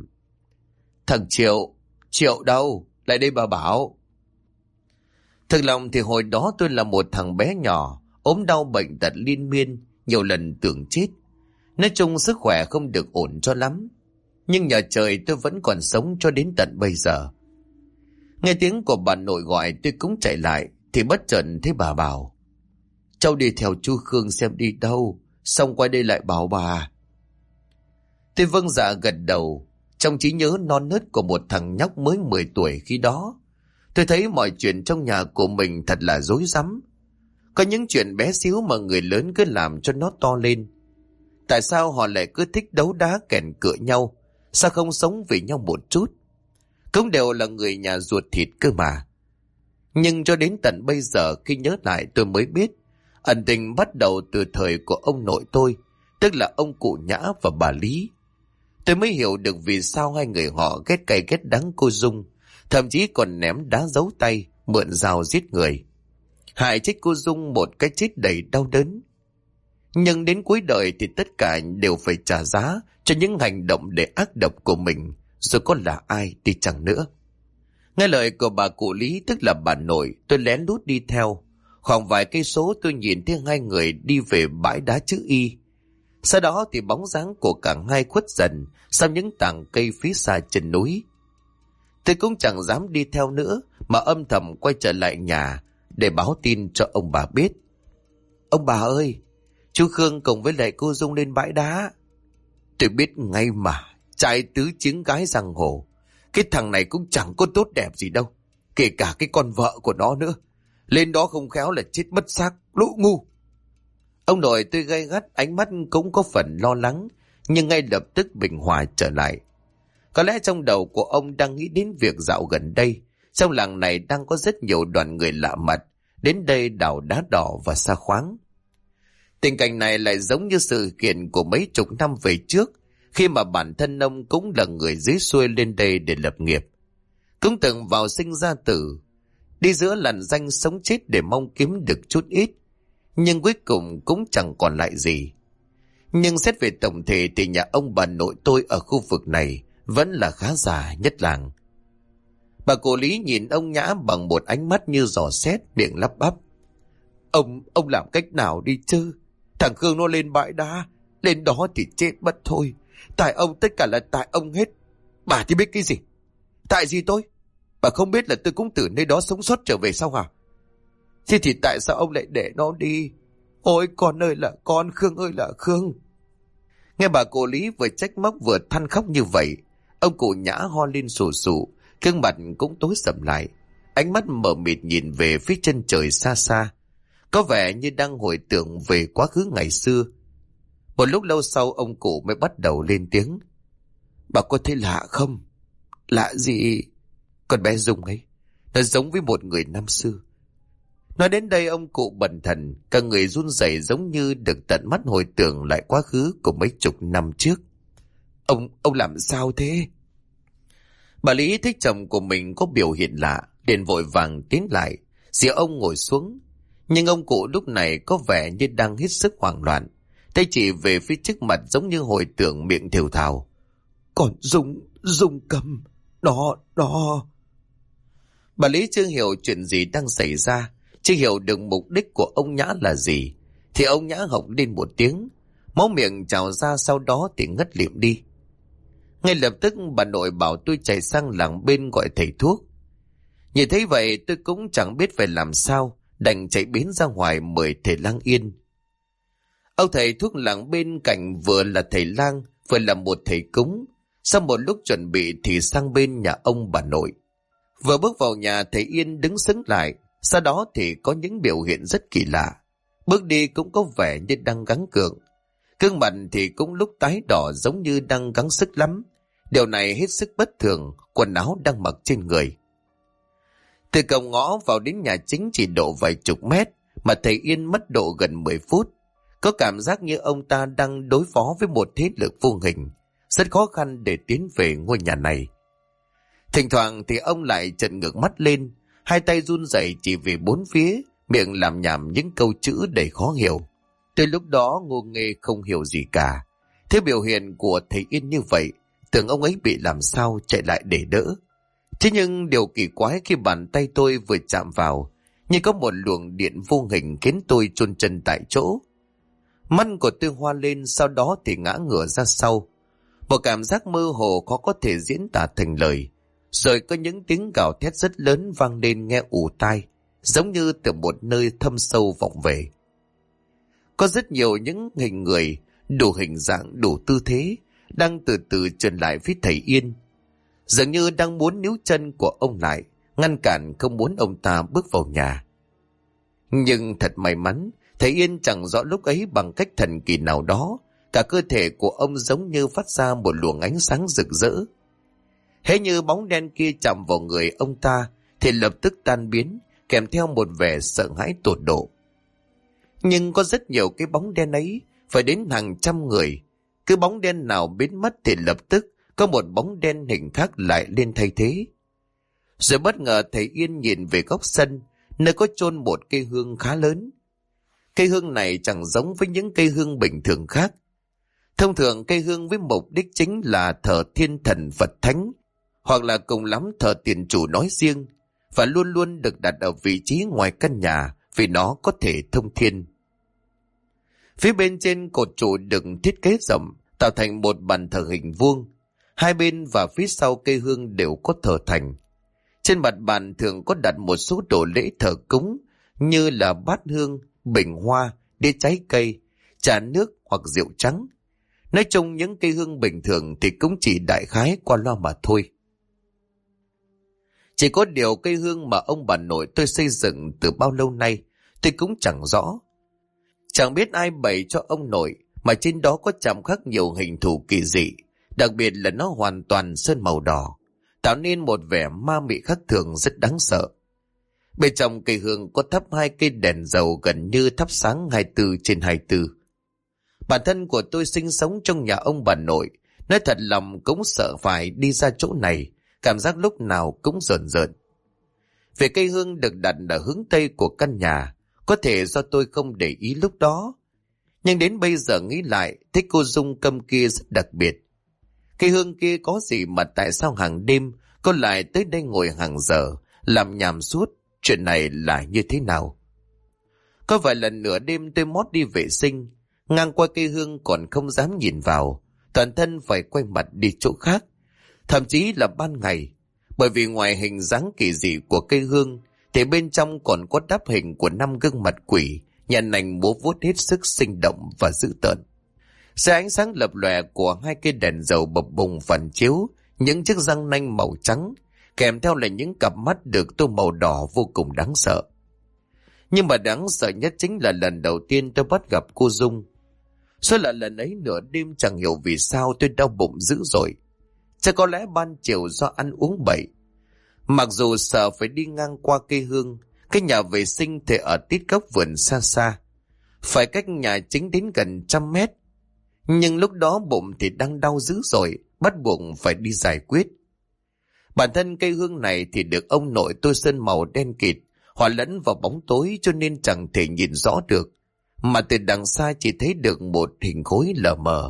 Thằng Triệu đâu? Lại đây bà bảo. Thực lòng thì hồi đó tôi là một thằng bé nhỏ, ốm đau bệnh tật liên miên, nhiều lần tưởng chết. Nói chung sức khỏe không được ổn cho lắm. Nhưng nhờ trời tôi vẫn còn sống cho đến tận bây giờ. Nghe tiếng của bà nội gọi tôi cũng chạy lại, thì bất chợt thấy bà bảo. Cháu đi theo chú Khương xem đi đâu, xong quay đây lại bảo bà. Tôi vâng dạ gật đầu, trong trí nhớ non nớt của một thằng nhóc mới 10 tuổi khi đó. Tôi thấy mọi chuyện trong nhà của mình thật là rối rắm. Có những chuyện bé xíu mà người lớn cứ làm cho nó to lên. Tại sao họ lại cứ thích đấu đá kèn cựa nhau? Sao không sống vì nhau một chút? Cũng đều là người nhà ruột thịt cơ mà. Nhưng cho đến tận bây giờ khi nhớ lại tôi mới biết, ẩn tình bắt đầu từ thời của ông nội tôi, tức là ông cụ Nhã và bà Lý. Tôi mới hiểu được vì sao hai người họ ghét cay ghét đắng cô Dung, thậm chí còn ném đá giấu tay, mượn dao giết người. Hại chết cô Dung một cái chết đầy đau đớn. Nhưng đến cuối đời thì tất cả đều phải trả giá cho những hành động để ác độc của mình, rồi có là ai đi chăng nữa. Nghe lời của bà cụ Lý, tức là bà nội, tôi lén lút đi theo. Khoảng vài cây số tôi nhìn thấy hai người đi về bãi đá chữ Y. Sau đó thì bóng dáng của cả hai khuất dần sau những tảng cây phía xa chân núi. Tôi cũng chẳng dám đi theo nữa, mà âm thầm quay trở lại nhà để báo tin cho ông bà biết. Ông bà ơi, chú Khương cùng với lại cô Dung lên bãi đá. Tôi biết ngay mà, trai tứ chứng gái giang hồ. Cái thằng này cũng chẳng có tốt đẹp gì đâu, kể cả cái con vợ của nó nữa. Lên đó không khéo là chết mất xác, lũ ngu. Ông nội tôi gay gắt, ánh mắt cũng có phần lo lắng, nhưng ngay lập tức bình hòa trở lại. Có lẽ trong đầu của ông đang nghĩ đến việc dạo gần đây, trong làng này đang có rất nhiều đoàn người lạ mặt đến đây đào đá đỏ và sa khoáng. Tình cảnh này lại giống như sự kiện của mấy chục năm về trước, khi mà bản thân ông cũng là người dưới xuôi lên đây để lập nghiệp. Cũng từng vào sinh ra tử, đi giữa làn danh sống chết để mong kiếm được chút ít, nhưng cuối cùng cũng chẳng còn lại gì. Nhưng xét về tổng thể thì nhà ông bà nội tôi ở khu vực này vẫn là khá giả nhất làng. Bà cụ Lý nhìn ông Nhã bằng một ánh mắt như dò xét, miệng lắp bắp. Ông làm cách nào đi chứ? Thằng Khương nó lên bãi đá, lên đó thì chết mất thôi. Tại ông, tất cả là tại ông hết. Bà thì biết cái gì? Tại gì tôi? Bà không biết là tôi cũng từ nơi đó sống sót trở về sao hả? Thế thì tại sao ông lại để nó đi? Ôi con ơi là con, Khương ơi là Khương. Nghe bà cụ Lý vừa trách móc vừa than khóc như vậy, ông cụ Nhã ho lên sù sụ, gương mặt cũng tối sầm lại, ánh mắt mờ mịt nhìn về phía chân trời xa xa, có vẻ như đang hồi tưởng về quá khứ ngày xưa. Một lúc lâu sau ông cụ mới bắt đầu lên tiếng. Bà có thấy lạ không? Lạ gì? Con bé Dung ấy, nó giống với một người năm xưa. Nói đến đây ông cụ bần thần, cả người run rẩy giống như được tận mắt hồi tưởng lại quá khứ của mấy chục năm trước. Ông làm sao thế? Bà Lý thấy chồng của mình có biểu hiện lạ, liền vội vàng tiến lại, dìa ông ngồi xuống. Nhưng ông cụ lúc này có vẻ như đang hết sức hoảng loạn, tay chỉ về phía trước mặt giống như hồi tưởng, miệng thều thào. Còn Dung Cầm, nó... Bà Lý chưa hiểu chuyện gì đang xảy ra, chưa hiểu được mục đích của ông Nhã là gì, thì ông Nhã hộc lên một tiếng. máu miệng trào ra, sau đó thì ngất lịm đi. Ngay lập tức bà nội bảo tôi chạy sang làng bên gọi thầy thuốc. Nhìn thấy vậy tôi cũng chẳng biết phải làm sao, đành chạy biến ra ngoài mời thầy lang yên. Ông thầy thuốc làng bên cạnh vừa là thầy lang vừa là một thầy cúng. Sau một lúc chuẩn bị thì sang bên nhà ông bà nội. Vừa bước vào nhà, thầy Yên đứng sững lại, sau đó thì có những biểu hiện rất kỳ lạ. Bước đi cũng có vẻ như đang gắng gượng. Gương mặt thì cũng lúc tái đỏ giống như đang gắng sức lắm. Điều này hết sức bất thường, quần áo đang mặc trên người. Từ cổng ngõ vào đến nhà chính chỉ độ vài chục mét, mà thầy Yên mất độ gần 10 phút. Có cảm giác như ông ta đang đối phó với một thế lực vô hình, rất khó khăn để tiến về ngôi nhà này. Thỉnh thoảng thì ông lại trợn ngược mắt lên, hai tay run rẩy chỉ về bốn phía, miệng làm nhảm những câu chữ đầy khó hiểu. Từ lúc đó ngô nghê không hiểu gì cả. Thế biểu hiện của thầy Yên như vậy, tưởng ông ấy bị làm sao chạy lại để đỡ. Thế nhưng điều kỳ quái khi bàn tay tôi vừa chạm vào, như có một luồng điện vô hình khiến tôi chôn chân tại chỗ. Mắt của tôi hoa lên, sau đó thì ngã ngửa ra sau. Một cảm giác mơ hồ khó có thể diễn tả thành lời. Rồi có những tiếng gào thét rất lớn vang lên nghe ù tai, giống như từ một nơi thâm sâu vọng về. Có rất nhiều những hình người, đủ hình dạng, đủ tư thế, đang từ từ trườn lại phía thầy Yên. Dường như đang muốn níu chân của ông lại, ngăn cản không muốn ông ta bước vào nhà. Nhưng thật may mắn, thầy Yên chẳng rõ lúc ấy bằng cách thần kỳ nào đó, cả cơ thể của ông giống như phát ra một luồng ánh sáng rực rỡ. Hễ như bóng đen kia chạm vào người ông ta thì lập tức tan biến, kèm theo một vẻ sợ hãi tột độ. Nhưng có rất nhiều cái bóng đen ấy, phải đến hàng trăm người. Cứ bóng đen nào biến mất thì lập tức có một bóng đen hình khác lại lên thay thế. Rồi bất ngờ thầy Yên nhìn về góc sân, nơi có chôn một cây hương khá lớn. Cây hương này chẳng giống với những cây hương bình thường khác. Thông thường cây hương với mục đích chính là thờ thiên thần Phật thánh, hoặc là cùng lắm thờ tiền chủ nói riêng, và luôn luôn được đặt ở vị trí ngoài căn nhà vì nó có thể thông thiên. Phía bên trên cột trụ được thiết kế rộng, tạo thành một bàn thờ hình vuông. Hai bên và phía sau cây hương đều có thờ thành. Trên mặt bàn thường có đặt một số đồ lễ thờ cúng như là bát hương, bình hoa, đĩa trái cây, trà nước hoặc rượu trắng. Nói chung những cây hương bình thường thì cũng chỉ đại khái qua loa mà thôi. Chỉ có điều cây hương mà ông bà nội tôi xây dựng từ bao lâu nay tôi cũng chẳng rõ. Chẳng biết ai bày cho ông nội mà trên đó có chạm khắc nhiều hình thù kỳ dị, đặc biệt là nó hoàn toàn sơn màu đỏ, tạo nên một vẻ ma mị khác thường rất đáng sợ. Bên trong cây hương có thắp hai cây đèn dầu gần như thắp sáng 24/24. Bản thân của tôi sinh sống trong nhà ông bà nội, nói thật lòng cũng sợ phải đi ra chỗ này, cảm giác lúc nào cũng rợn rợn. Về cây hương được đặt ở hướng tây của căn nhà, có thể do tôi không để ý lúc đó. Nhưng đến bây giờ nghĩ lại, thấy cô Dung Câm kia rất đặc biệt. Cây hương kia có gì mà tại sao hàng đêm cô lại tới đây ngồi hàng giờ, làm nhảm suốt, chuyện này là như thế nào? Có vài lần nửa đêm tôi mót đi vệ sinh, ngang qua cây hương còn không dám nhìn vào, toàn thân phải quay mặt đi chỗ khác, thậm chí là ban ngày, bởi vì ngoài hình dáng kỳ dị của cây hương thì bên trong còn có đắp hình của 5 gương mặt quỷ, nhà nành múa vuốt hết sức sinh động và dữ tợn. Dưới ánh sáng lập lòe của hai cây đèn dầu bập bùng phản chiếu những chiếc răng nanh màu trắng, kèm theo là những cặp mắt được tô màu đỏ vô cùng đáng sợ. Nhưng mà đáng sợ nhất chính là lần đầu tiên tôi bắt gặp cô Dung. Số là lần ấy nửa đêm chẳng hiểu vì sao tôi đau bụng dữ dội. Chắc có lẽ ban chiều do ăn uống bậy. Mặc dù sợ phải đi ngang qua cây hương, cái nhà vệ sinh thì ở tít góc vườn xa xa, phải cách nhà chính đến gần 100 mét. Nhưng lúc đó bụng thì đang đau dữ dội, bắt buộc phải đi giải quyết. Bản thân cây hương này thì được ông nội tôi sơn màu đen kịt, hòa lẫn vào bóng tối cho nên chẳng thể nhìn rõ được, mà từ đằng xa chỉ thấy được một hình khối lờ mờ.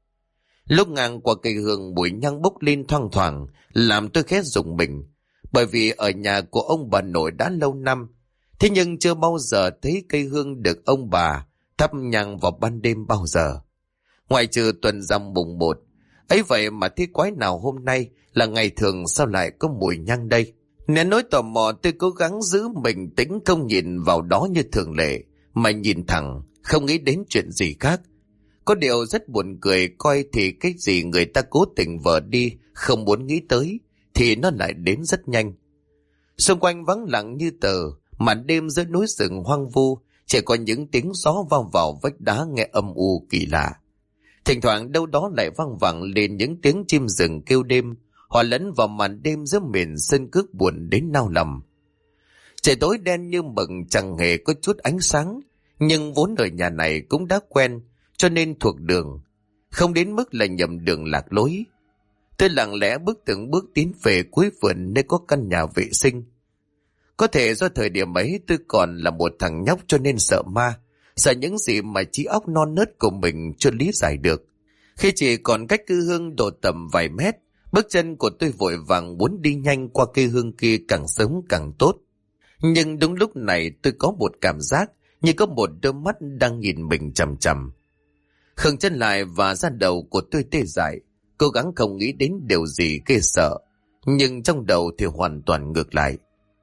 Lúc ngang qua cây hương, mùi nhang bốc lên thoang thoảng, làm tôi khẽ rùng mình, bởi vì ở nhà của ông bà nội đã lâu năm, thế nhưng chưa bao giờ thấy cây hương được ông bà thắp nhang vào ban đêm bao giờ. Ngoại trừ tuần rằm mùng 1. Ấy vậy mà thế quái nào hôm nay là ngày thường sao lại có mùi nhang đây? Nén nỗi tò mò, tôi cố gắng giữ bình tĩnh, không nhìn vào đó như thường lệ, mà nhìn thẳng, không nghĩ đến chuyện gì khác. Có điều rất buồn cười, coi thì cái gì người ta cố tình vờ đi, không muốn nghĩ tới, thì nó lại đến rất nhanh. Xung quanh vắng lặng như tờ, màn đêm giữa núi rừng hoang vu, chỉ có những tiếng gió vang vào vách đá nghe âm u kỳ lạ. Thỉnh thoảng đâu đó lại vang vẳng lên những tiếng chim rừng kêu đêm, hòa lẫn vào màn đêm giữa miền sơn cước buồn đến nao lòng. Trời tối đen như mực, chẳng hề có chút ánh sáng, nhưng vốn ở nhà này cũng đã quen, cho nên thuộc đường, không đến mức là nhầm đường lạc lối. Tôi lặng lẽ bước từng bước tiến về cuối vườn nơi có căn nhà vệ sinh. Có thể do thời điểm ấy tôi còn là một thằng nhóc cho nên sợ ma, sợ những gì mà trí óc non nớt của mình chưa lý giải được. Khi chỉ còn cách cây hương độ tầm vài mét, bước chân của tôi vội vàng muốn đi nhanh qua cây hương kia càng sớm càng tốt. Nhưng đúng lúc này tôi có một cảm giác như có một đôi mắt đang nhìn mình chằm chằm. Khựng chân lại và da đầu của tôi tê dại, cố gắng không nghĩ đến điều gì ghê sợ, nhưng trong đầu thì hoàn toàn ngược lại.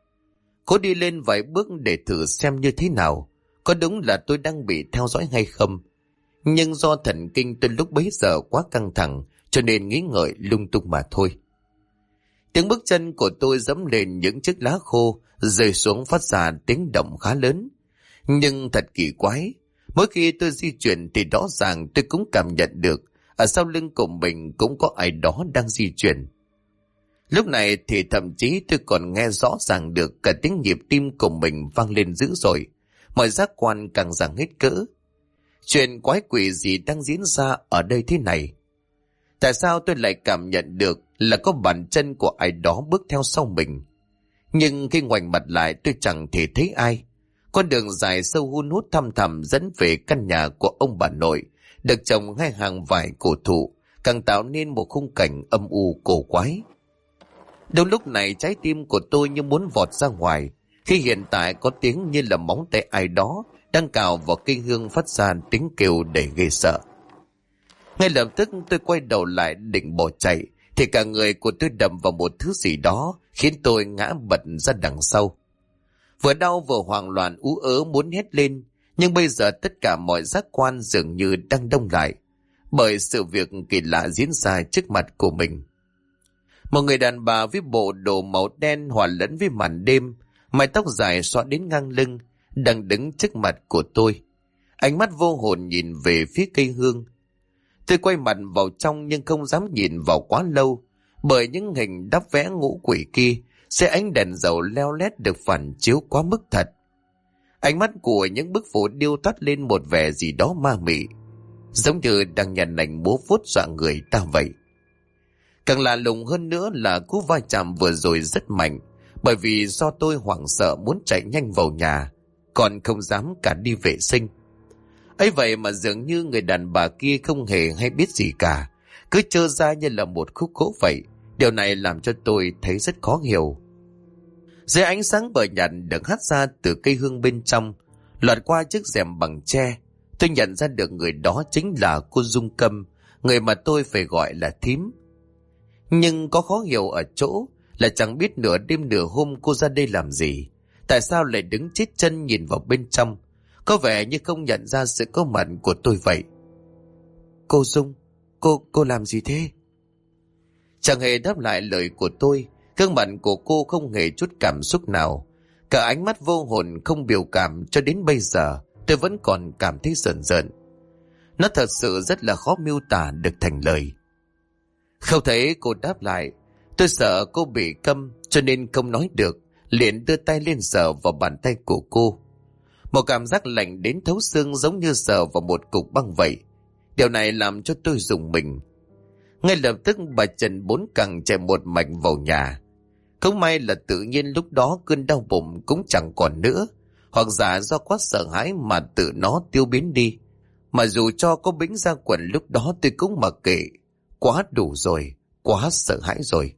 Cố đi lên vài bước để thử xem như thế nào, có đúng là tôi đang bị theo dõi hay không. Nhưng do thần kinh tôi lúc bấy giờ quá căng thẳng, cho nên nghĩ ngợi lung tung mà thôi. Tiếng bước chân của tôi dẫm lên những chiếc lá khô, rơi xuống phát ra tiếng động khá lớn. Nhưng thật kỳ quái, mỗi khi tôi di chuyển thì rõ ràng tôi cũng cảm nhận được ở sau lưng của mình cũng có ai đó đang di chuyển. Lúc này thì thậm chí tôi còn nghe rõ ràng được cả tiếng nhịp tim của mình vang lên dữ dội, mọi giác quan càng giằng hết cỡ. Chuyện quái quỷ gì đang diễn ra ở đây thế này? Tại sao tôi lại cảm nhận được là có bàn chân của ai đó bước theo sau mình? Nhưng khi ngoảnh mặt lại tôi chẳng thể thấy ai. Con đường dài sâu hun hút thăm thẳm dẫn về căn nhà của ông bà nội, được trồng hai hàng vải cổ thụ, càng tạo nên một khung cảnh âm u cổ quái. Đúng lúc này trái tim của tôi như muốn vọt ra ngoài, khi hiện tại có tiếng như là móng tay ai đó đang cào vào cây hương phát ra tiếng kêu đầy ghê sợ. Ngay lập tức tôi quay đầu lại định bỏ chạy, thì cả người của tôi đâm vào một thứ gì đó khiến tôi ngã bật ra đằng sau. Vừa đau vừa hoảng loạn ú ớ muốn hét lên, nhưng bây giờ tất cả mọi giác quan dường như đang đông lại, bởi sự việc kỳ lạ diễn ra trước mặt của mình. Một người đàn bà với bộ đồ màu đen hòa lẫn với màn đêm, mái tóc dài xõa đến ngang lưng, đang đứng trước mặt của tôi. Ánh mắt vô hồn nhìn về phía cây hương. Tôi quay mặt vào trong nhưng không dám nhìn vào quá lâu, bởi những hình đắp vẽ ngũ quỷ kia sẽ ánh đèn dầu leo lét được phản chiếu quá mức thật. Ánh mắt của những bức phù điêu toát lên một vẻ gì đó ma mị, giống như đang nhằn nành múa vuốt dọa người ta vậy. Càng lạ lùng hơn nữa là cú va chạm vừa rồi rất mạnh, bởi vì do tôi hoảng sợ muốn chạy nhanh vào nhà, còn không dám cả đi vệ sinh. Ấy vậy mà dường như người đàn bà kia không hề hay biết gì cả, cứ trơ ra như là một khúc gỗ vậy. Điều này làm cho tôi thấy rất khó hiểu. Dưới ánh sáng mờ nhạt được hắt ra từ cây hương bên trong, lọt qua chiếc rèm bằng tre, tôi nhận ra được người đó chính là cô Dung Câm, người mà tôi phải gọi là thím. Nhưng có khó hiểu ở chỗ là chẳng biết nửa đêm nửa hôm cô ra đây làm gì, tại sao lại đứng chết chân nhìn vào bên trong, có vẻ như không nhận ra sự có mặt của tôi vậy. Cô Dung, cô làm gì thế? Chẳng hề đáp lại lời của tôi, gương mặt của cô không hề chút cảm xúc nào, cả ánh mắt vô hồn không biểu cảm. Cho đến bây giờ tôi vẫn còn cảm thấy rợn rợn. Nó thật sự rất là khó miêu tả được thành lời. Không thấy cô đáp lại, tôi sợ cô bị câm cho nên không nói được, liền đưa tay lên sờ vào bàn tay của cô. Một cảm giác lạnh đến thấu xương, giống như sờ vào một cục băng vậy. Điều này làm cho tôi rùng mình. Ngay lập tức bà Trần bốn cẳng chạy một mạch vào nhà. Không may là tự nhiên lúc đó cơn đau bụng cũng chẳng còn nữa, hoặc giả do quá sợ hãi mà tự nó tiêu biến đi. Mà dù cho có bĩnh ra quần lúc đó tôi cũng mặc kệ. Quá đủ rồi, quá sợ hãi rồi.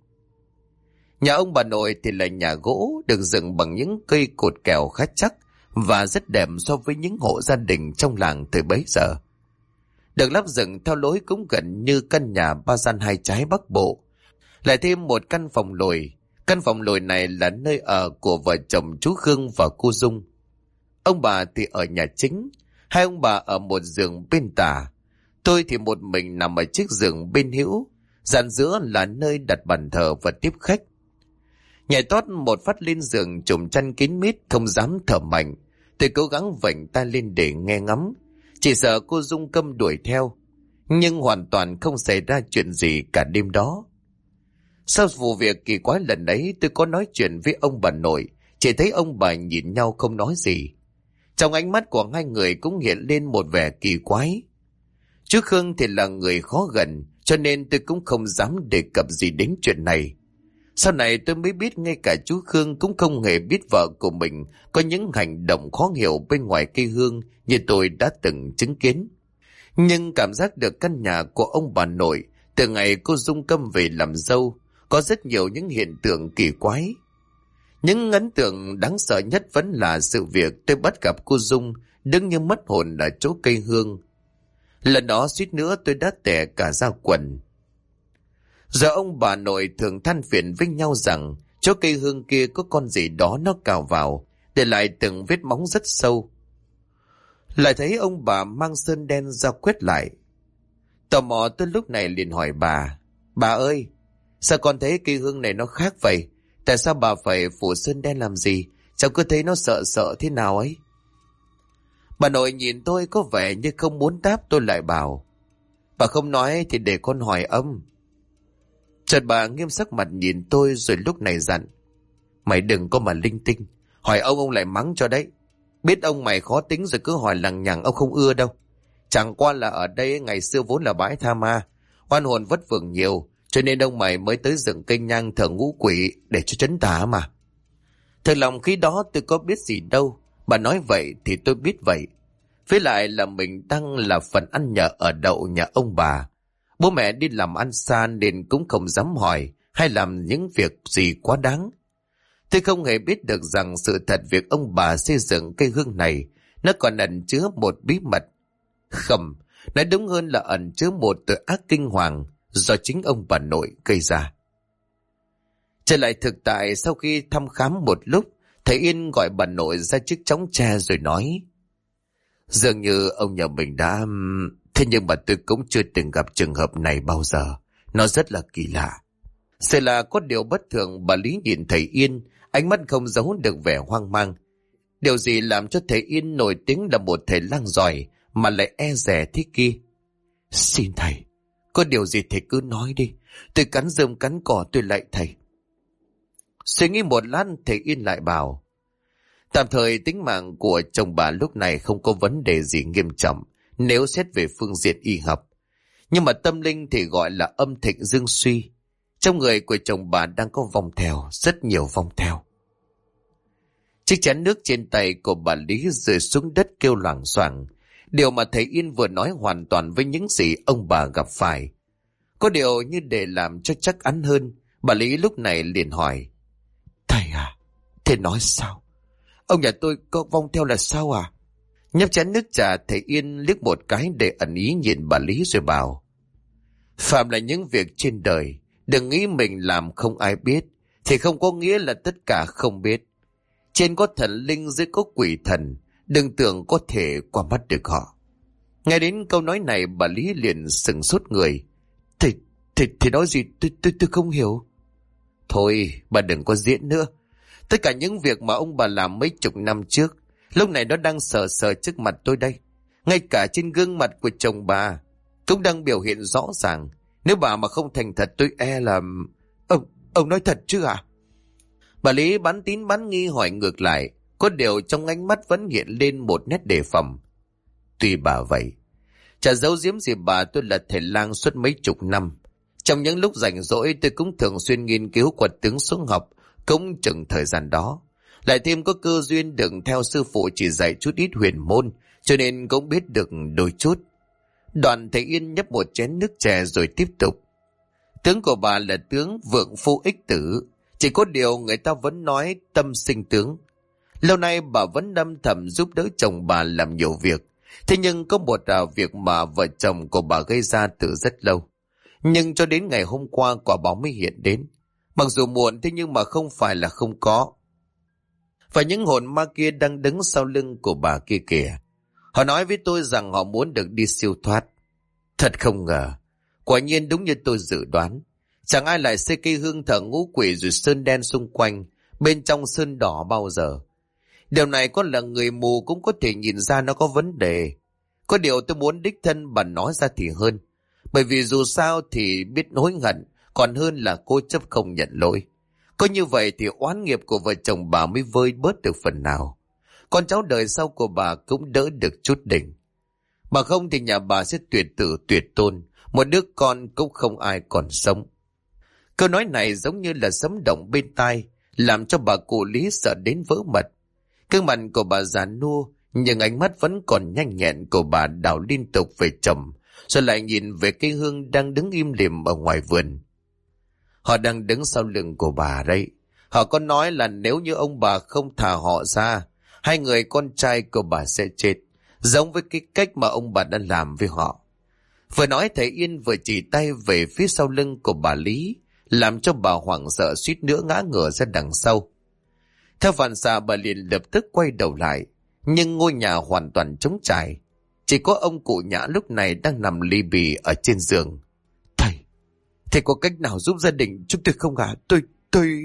Nhà ông bà nội thì là nhà gỗ được dựng bằng những cây cột kèo khá chắc và rất đẹp so với những hộ gia đình trong làng thời bấy giờ. được lắp dựng theo lối cũng gần như căn nhà ba gian hai trái Bắc Bộ. Lại thêm một căn phòng lồi. Căn phòng lồi này là nơi ở của vợ chồng chú Khương và cô Dung. Ông bà thì ở nhà chính, hai ông bà ở một giường bên tả. Tôi thì một mình nằm ở chiếc giường bên hữu. Dàn giữa là nơi đặt bàn thờ và tiếp khách. Nhảy tót một phát lên giường, trùm chăn kín mít, không dám thở mạnh. Tôi cố gắng vểnh tai lên để nghe ngắm, chỉ sợ cô Dung câm đuổi theo. Nhưng hoàn toàn không xảy ra chuyện gì cả đêm đó. Sau vụ việc kỳ quái lần ấy, tôi có nói chuyện với ông bà nội, chỉ thấy ông bà nhìn nhau không nói gì. Trong ánh mắt của hai người cũng hiện lên một vẻ kỳ quái. Chú Khương thì là người khó gần, cho nên tôi cũng không dám đề cập gì đến chuyện này. Sau này tôi mới biết ngay cả chú Khương cũng không hề biết vợ của mình có những hành động khó hiểu bên ngoài cây hương như tôi đã từng chứng kiến. Nhưng cảm giác được căn nhà của ông bà nội từ ngày cô Dung câm về làm dâu có rất nhiều những hiện tượng kỳ quái. Những ấn tượng đáng sợ nhất vẫn là sự việc tôi bắt gặp cô Dung đứng như mất hồn ở chỗ cây hương. Lần đó suýt nữa tôi đã tè cả ra quần. Giờ ông bà nội thường than phiền với nhau rằng chỗ cây hương kia có con gì đó nó cào vào, để lại từng vết móng rất sâu. Lại thấy ông bà mang sơn đen ra quét lại. Tò mò tôi lúc này liền hỏi bà ơi, sao con thấy cây hương này nó khác vậy? Tại sao bà phải phủ sơn đen làm gì? Cháu cứ thấy nó sợ sợ thế nào ấy. Bà nội nhìn tôi có vẻ như không muốn đáp, tôi lại bảo, bà không nói thì để con hỏi ông. Chợt bà nghiêm sắc mặt nhìn tôi rồi lúc này dặn, mày đừng có mà linh tinh, hỏi ông lại mắng cho đấy. Biết ông mày khó tính rồi cứ hỏi lằng nhằng, ông không ưa đâu. Chẳng qua là ở đây ngày xưa vốn là bãi tha ma, oan hồn vất vưởng nhiều, cho nên ông mày mới tới dựng cây nhang thờ ngũ quỷ để cho trấn tà mà. Thời lòng khi đó tôi có biết gì đâu, bà nói vậy thì tôi biết vậy. Với lại là mình đang là phần ăn nhờ ở đậu nhà ông bà. Bố mẹ đi làm ăn xa nên cũng không dám hỏi hay làm những việc gì quá đáng. Tôi không hề biết được rằng sự thật việc ông bà xây dựng cây hương này nó còn ẩn chứa một bí mật. Không, nói đúng hơn là ẩn chứa một tội ác kinh hoàng do chính ông bà nội gây ra. Trở lại thực tại, sau khi thăm khám một lúc, thầy Yên gọi bà nội ra chiếc chõng tre rồi nói, dường như ông nhà mình đã... Thế nhưng mà tôi cũng chưa từng gặp trường hợp này bao giờ. Nó rất là kỳ lạ. Sẽ là có điều bất thường. Bà Lý nhìn thầy Yên, ánh mắt không giấu được vẻ hoang mang. Điều gì làm cho thầy Yên nổi tiếng là một thầy lang giỏi mà lại e dè thế kia? Xin thầy, có điều gì thầy cứ nói đi. Tôi cắn rơm cắn cỏ tôi lạy thầy. Suy nghĩ một lát, thầy Yên lại bảo, tạm thời tính mạng của chồng bà lúc này không có vấn đề gì nghiêm trọng nếu xét về phương diện y học. Nhưng mà tâm linh thì gọi là âm thịnh dương suy. Trong người của chồng bà đang có vong theo, rất nhiều vong theo. Chiếc chén nước trên tay của bà Lý rơi xuống đất kêu loảng xoảng. Điều mà thầy Yên vừa nói hoàn toàn với những gì ông bà gặp phải. Có điều như để làm cho chắc ăn hơn, bà Lý lúc này liền hỏi, thầy à, thầy nói sao? Ông nhà tôi có vong theo là sao à? Nhấp chén nước trà, thầy Yên liếc một cái để ẩn ý nhìn bà Lý rồi bảo, phạm là những việc trên đời, đừng nghĩ mình làm không ai biết, thì không có nghĩa là tất cả không biết. Trên có thần linh, dưới có quỷ thần, đừng tưởng có thể qua mắt được họ. Nghe đến câu nói này, bà Lý liền sững sốt người. Thầy nói gì tôi không hiểu. Thôi, bà đừng có diễn nữa. Tất cả những việc mà ông bà làm mấy chục năm trước, lúc này nó đang sờ sờ trước mặt tôi đây. Ngay cả trên gương mặt của chồng bà cũng đang biểu hiện rõ ràng. Nếu bà mà không thành thật, tôi e là... Ông nói thật chứ à? Bà Lý bán tín bán nghi hỏi ngược lại, có điều trong ánh mắt vẫn hiện lên một nét đề phòng. Tuy bà vậy, chả giấu giếm gì bà, tôi là thầy lang suốt mấy chục năm. Trong những lúc rảnh rỗi tôi cũng thường xuyên nghiên cứu quật tướng xuống học, cũng chừng thời gian đó. Lại thêm có cơ duyên được theo sư phụ chỉ dạy chút ít huyền môn, cho nên cũng biết được đôi chút. Đoàn thầy Yên nhấp một chén nước chè rồi tiếp tục. Tướng của bà là tướng vượng phu ích tử, chỉ có điều người ta vẫn nói tâm sinh tướng. Lâu nay bà vẫn âm thầm giúp đỡ chồng bà làm nhiều việc, Thế nhưng có một việc mà vợ chồng của bà gây ra từ rất lâu. Nhưng cho đến ngày hôm qua quả báo mới hiện đến. Mặc dù muộn thế nhưng mà không phải là không có. Và những hồn ma kia đang đứng sau lưng của bà kia kìa. Họ nói với tôi rằng họ muốn được đi siêu thoát. Thật không ngờ. Quả nhiên đúng như tôi dự đoán. Chẳng ai lại xây cây hương thờ ngũ quỷ rồi sơn đen xung quanh, bên trong sơn đỏ bao giờ. Điều này có là người mù cũng có thể nhìn ra nó có vấn đề. Có điều tôi muốn đích thân bà nói ra thì hơn. Bởi vì dù sao thì biết hối hận còn hơn là cố chấp không nhận lỗi. Có như vậy thì oán nghiệp của vợ chồng bà mới vơi bớt được phần nào. Con cháu đời sau của bà cũng đỡ được chút đỉnh. Mà không thì nhà bà sẽ tuyệt tử tuyệt tôn, một đứa con cũng không ai còn sống. Câu nói này giống như là sấm động bên tai, làm cho bà cụ Lý sợ đến vỡ mật. Gương mặt của bà già nua, nhưng ánh mắt vẫn còn nhanh nhẹn của bà đảo liên tục về chồng, rồi lại nhìn về cây hương đang đứng im lìm ở ngoài vườn. Họ đang đứng sau lưng của bà đấy. Họ có nói là nếu như ông bà không thả họ ra, hai người con trai của bà sẽ chết, giống với cái cách mà ông bà đã làm với họ. Vừa nói thầy Yên vừa chỉ tay về phía sau lưng của bà Lý, làm cho bà hoảng sợ suýt nữa ngã ngửa ra đằng sau. Theo phản xạ bà liền lập tức quay đầu lại, nhưng ngôi nhà hoàn toàn trống trải. Chỉ có ông cụ Nhã lúc này đang nằm li bì ở trên giường. Thầy có cách nào giúp gia đình chúng tôi không hả? Tôi...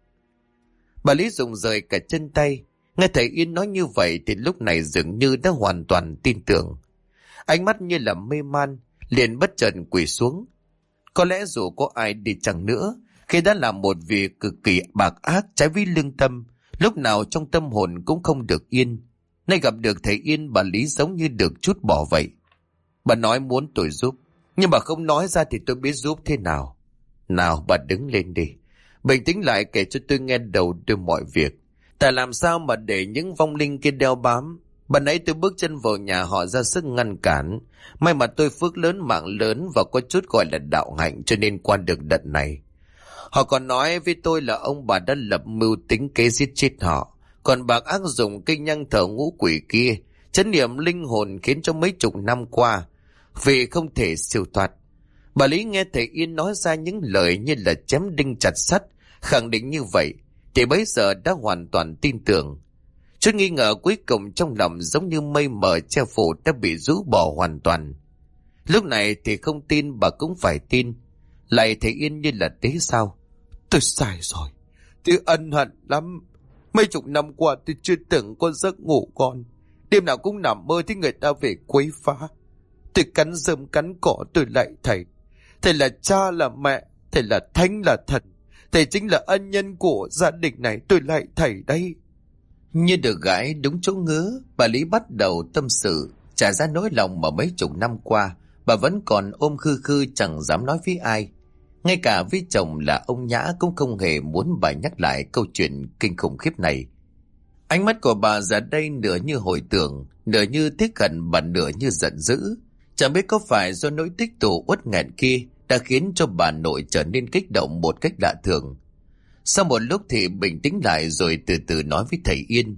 Bà Lý rụng rời cả chân tay. Nghe thầy Yên nói như vậy thì lúc này dường như đã hoàn toàn tin tưởng. Ánh mắt như là mê man, liền bất chợt quỳ xuống. Có lẽ dù có ai đi chăng nữa, khi đã làm một việc cực kỳ bạc ác trái với lương tâm, lúc nào trong tâm hồn cũng không được yên. Nay gặp được thầy Yên, bà Lý giống như được chút bỏ vậy. Bà nói muốn tôi giúp, nhưng mà không nói ra thì tôi biết giúp thế nào. Nào bà đứng lên đi, bình tĩnh lại kể cho tôi nghe đầu đuôi mọi việc. Tại làm sao mà để những vong linh kia đeo bám. Bà nãy tôi bước chân vào nhà họ ra sức ngăn cản. May mà tôi phước lớn mạng lớn và có chút gọi là đạo hạnh cho nên qua được đợt này. Họ còn nói với tôi là ông bà đã lập mưu tính kế giết chết họ. Còn bà ác dùng cây nhang thờ ngũ quỷ kia trấn niệm linh hồn khiến cho mấy chục năm qua vì không thể siêu thoát. Bà Lý nghe thầy Yên nói ra những lời như là chém đinh chặt sắt, khẳng định như vậy thì bấy giờ đã hoàn toàn tin tưởng. Chút nghi ngờ cuối cùng trong lòng giống như mây mờ che phủ đã bị rũ bỏ hoàn toàn. Lúc này thì không tin bà cũng phải tin. Lại thầy Yên như là thế sao? Tôi sai rồi, tôi ân hận lắm. Mấy chục năm qua tôi chưa từng có giấc ngủ ngon. Đêm nào cũng nằm mơ thấy người ta về quấy phá. Tôi cắn rơm cắn cỏ tôi lại thầy. Thầy là cha là mẹ, thầy là thánh là thần. Thầy chính là ân nhân của gia đình này, tôi lại thầy đây. Như được gãi đúng chỗ ngứa, bà Lý bắt đầu tâm sự, trả ra nỗi lòng mà mấy chục năm qua bà vẫn còn ôm khư khư chẳng dám nói với ai. Ngay cả với chồng là ông Nhã cũng không hề muốn bà nhắc lại câu chuyện kinh khủng khiếp này. Ánh mắt của bà giờ đây nửa như hồi tưởng, nửa như tiếc hận và nửa như giận dữ. Chẳng biết có phải do nỗi tích tụ uất nghẹn kia đã khiến cho bà nội trở nên kích động một cách lạ thường. Sau một lúc thì bình tĩnh lại rồi từ từ nói với thầy Yên.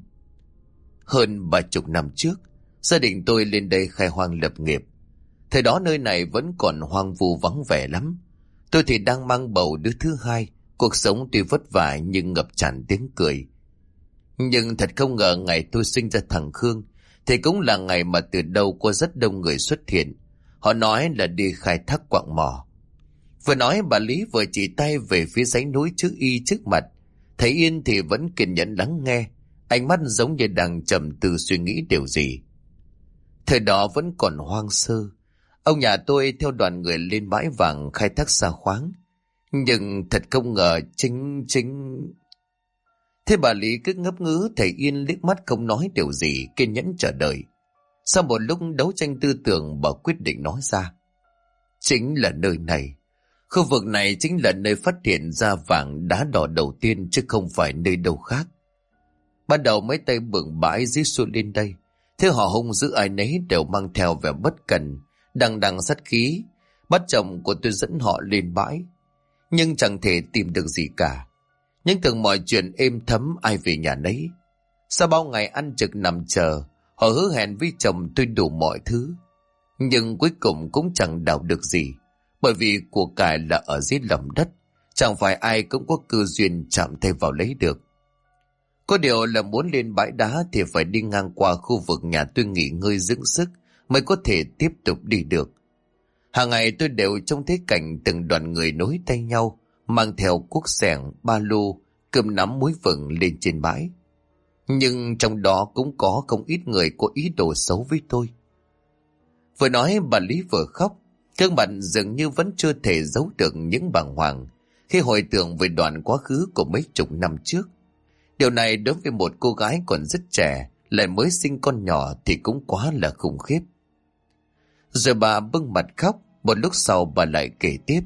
Hơn 30 năm trước, gia đình tôi lên đây khai hoang lập nghiệp. Thời đó nơi này vẫn còn hoang vu vắng vẻ lắm. Tôi thì đang mang bầu đứa thứ hai, cuộc sống tuy vất vả nhưng ngập tràn tiếng cười. Nhưng thật không ngờ ngày tôi sinh ra thằng Khương thì cũng là ngày mà từ đâu có rất đông người xuất hiện. Họ nói là đi khai thác quặng mỏ. Vừa nói bà Lý vừa chỉ tay về phía dãy núi chữ Y trước mặt. Thầy Yên thì vẫn kiên nhẫn lắng nghe, ánh mắt giống như đang trầm tư suy nghĩ điều gì. Thời đó vẫn còn hoang sơ. Ông nhà tôi theo đoàn người lên bãi vàng khai thác sa khoáng. Nhưng thật không ngờ chính... Thế bà Lý cứ ngấp ngứ, thầy Yên liếc mắt không nói điều gì, kiên nhẫn chờ đợi. Sau một lúc đấu tranh tư tưởng, bà quyết định nói ra. Chính là nơi này. Khu vực này chính là nơi phát hiện ra vàng đá đỏ đầu tiên chứ không phải nơi đâu khác. Ban đầu mấy tay bưởi bãi dí xuôi lên đây. Thế họ hung dữ ai nấy đều mang theo vẻ bất cần, đằng đằng sát khí. Bắt chồng của tôi dẫn họ lên bãi. Nhưng chẳng thể tìm được gì cả. Nhưng tưởng mọi chuyện êm thấm ai về nhà nấy. Sau bao ngày ăn trực nằm chờ, Họ hứa hẹn với chồng tôi đủ mọi thứ, nhưng cuối cùng cũng chẳng đào được gì, bởi vì của cải là ở dưới lòng đất, chẳng phải ai cũng có cơ duyên chạm tay vào lấy được. Có điều là muốn lên bãi đá thì phải đi ngang qua khu vực nhà tôi nghỉ ngơi dưỡng sức mới có thể tiếp tục đi được. Hàng ngày tôi đều trông thấy cảnh từng đoàn người nối tay nhau, mang theo cuốc xẻng, ba lô, cơm nắm muối vừng lên trên bãi. Nhưng trong đó cũng có không ít người có ý đồ xấu với tôi. Vừa nói bà Lý vừa khóc, gương mặt dường như vẫn chưa thể giấu được những bàng hoàng khi hồi tưởng về đoạn quá khứ của mấy chục năm trước. Điều này đối với một cô gái còn rất trẻ, lại mới sinh con nhỏ thì cũng quá là khủng khiếp. Rồi bà bưng mặt khóc, một lúc sau bà lại kể tiếp.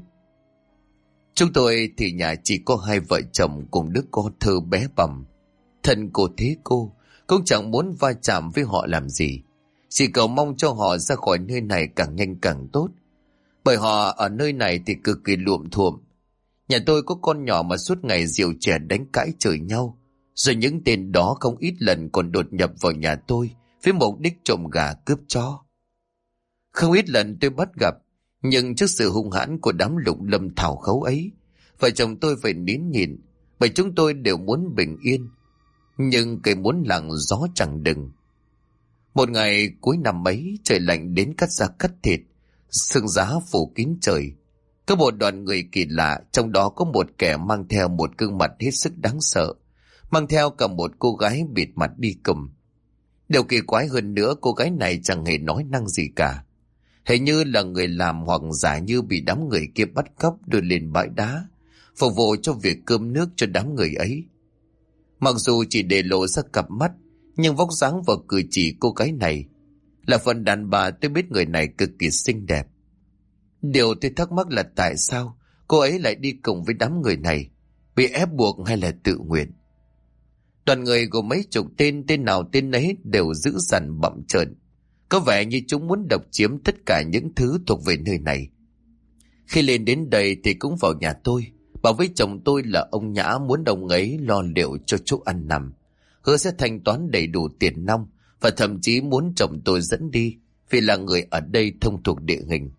Chúng tôi thì nhà chỉ có hai vợ chồng cùng đứa con thơ bé bỏng. Thân cô thế cô cũng chẳng muốn va chạm với họ làm gì, chỉ cầu mong cho họ ra khỏi nơi này càng nhanh càng tốt. Bởi họ ở nơi này thì cực kỳ luộm thuộm. Nhà tôi có con nhỏ mà suốt ngày rượu chè đánh cãi chửi nhau, rồi những tên đó không ít lần còn đột nhập vào nhà tôi với mục đích trộm gà cướp chó. Không ít lần tôi bắt gặp, nhưng trước sự hung hãn của đám lục lâm thảo khấu ấy, vợ chồng tôi phải nín nhịn, bởi chúng tôi đều muốn bình yên. Nhưng cây muốn lặng gió chẳng đừng. Một ngày cuối năm ấy, trời lạnh đến cắt da cắt thịt, sương giá phủ kín trời. Có một đoàn người kỳ lạ, trong đó có một kẻ mang theo một gương mặt hết sức đáng sợ, mang theo cả một cô gái bịt mặt đi cùng. Điều kỳ quái hơn nữa, cô gái này chẳng hề nói năng gì cả, hình như là người làm hoặc giả như bị đám người kia bắt cóc đưa lên bãi đá, phục vụ cho việc cơm nước cho đám người ấy. Mặc dù chỉ để lộ ra cặp mắt, nhưng vóc dáng và cử chỉ cô gái này, là phần đàn bà tôi biết người này cực kỳ xinh đẹp. Điều tôi thắc mắc là tại sao cô ấy lại đi cùng với đám người này, bị ép buộc hay là tự nguyện. Đoàn người gồm mấy chục tên, tên nào tên ấy đều dữ dằn bặm trợn, có vẻ như chúng muốn độc chiếm tất cả những thứ thuộc về nơi này. Khi lên đến đây thì cũng vào nhà tôi, bảo với chồng tôi là ông Nhã muốn ông ấy lo liệu cho chỗ ăn nằm, hứa sẽ thanh toán đầy đủ tiền nong, và thậm chí muốn chồng tôi dẫn đi vì là người ở đây thông thuộc địa hình.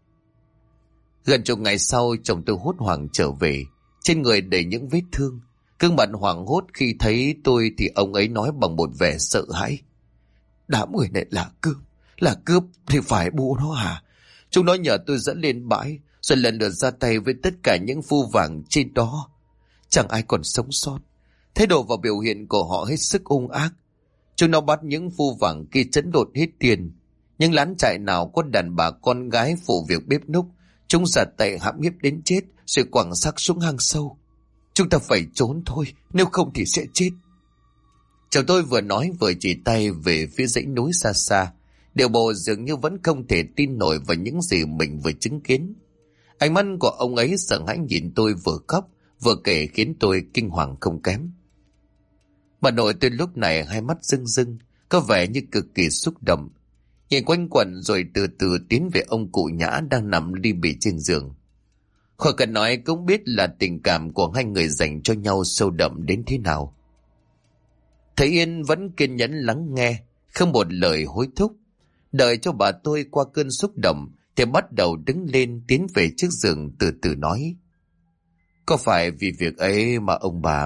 Gần chục ngày sau, chồng tôi hốt hoảng trở về, trên người đầy những vết thương, gương mặt hoảng hốt khi thấy tôi thì ông ấy nói bằng một vẻ sợ hãi. Đám người này là cướp thì phải bu nó hả? Chúng nó nhờ tôi dẫn lên bãi, rồi lần lượt ra tay với tất cả những phu vàng trên đó. Chẳng ai còn sống sót. Thái độ và biểu hiện của họ hết sức hung ác. Chúng nó bắt những phu vàng kia chấn đột hết tiền. Nhưng lán trại nào có đàn bà con gái phụ việc bếp núc, chúng giật tay hãm hiếp đến chết, rồi quẳng xác xuống hang sâu. Chúng ta phải trốn thôi, nếu không thì sẽ chết. Chồng tôi vừa nói vừa chỉ tay về phía dãy núi xa xa, điều bộ dường như vẫn không thể tin nổi vào những gì mình vừa chứng kiến. Ánh mắt của ông ấy sợ hãi nhìn tôi vừa khóc vừa kể khiến tôi kinh hoàng không kém. Bà nội tôi lúc này hai mắt rưng rưng, có vẻ như cực kỳ xúc động, nhìn quanh quẩn rồi từ từ tiến về ông cụ Nhã đang nằm li bì trên giường. Khỏi cần nói cũng biết là tình cảm của hai người dành cho nhau sâu đậm đến thế nào. Thầy Yên vẫn kiên nhẫn lắng nghe, không một lời hối thúc. Đợi cho bà tôi qua cơn xúc động thì bắt đầu đứng lên tiến về trước giường từ từ nói. Có phải vì việc ấy mà ông bà...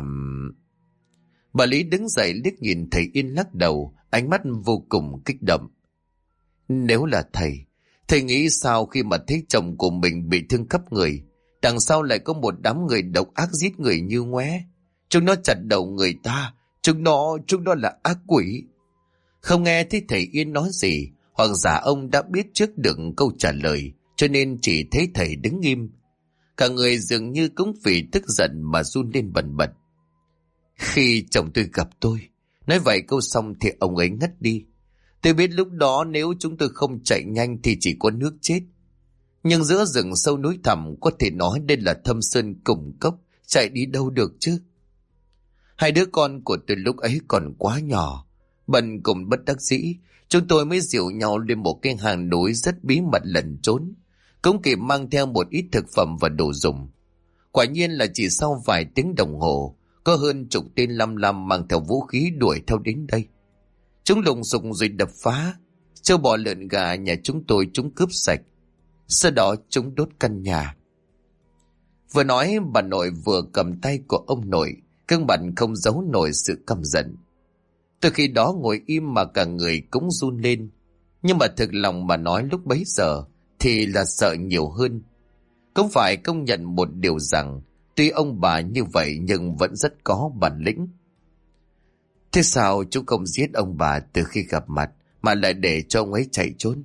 Bà Lý đứng dậy liếc nhìn thầy Yên lắc đầu, ánh mắt vô cùng kích động. Nếu là thầy nghĩ sao khi mà thấy chồng của mình bị thương khắp người, đằng sau lại có một đám người độc ác giết người như ngoé. Chúng nó chặt đầu người ta, chúng nó là ác quỷ. Không nghe thấy thầy Yên nói gì, hoặc giả ông đã biết trước được câu trả lời, cho nên chỉ thấy thầy đứng im. Cả người dường như cũng vì tức giận mà run lên bần bật. Khi chồng tôi gặp tôi, nói vậy câu xong thì ông ấy ngất đi. Tôi biết lúc đó nếu chúng tôi không chạy nhanh thì chỉ có nước chết. Nhưng giữa rừng sâu núi thẳm có thể nói đây là thâm sơn cùng cốc, chạy đi đâu được chứ. Hai đứa con của tôi lúc ấy còn quá nhỏ, bần cùng bất đắc dĩ, chúng tôi mới dìu nhau lên một cái hang núi rất bí mật lẩn trốn, cũng kịp mang theo một ít thực phẩm và đồ dùng. Quả nhiên là chỉ sau vài tiếng đồng hồ, có hơn chục tên lăm lăm mang theo vũ khí đuổi theo đến đây. Chúng lùng sục rồi đập phá. Trâu bò lợn gà nhà chúng tôi chúng cướp sạch. Sau đó chúng đốt căn nhà. Vừa nói bà nội vừa cầm tay của ông nội, gương mặt không giấu nổi sự căm giận. Từ khi đó ngồi im mà cả người cũng run lên. Nhưng mà thực lòng mà nói lúc bấy giờ thì là sợ nhiều hơn. Cũng phải công nhận một điều rằng tuy ông bà như vậy nhưng vẫn rất có bản lĩnh. Thế sao chú không giết ông bà từ khi gặp mặt mà lại để cho ông ấy chạy trốn?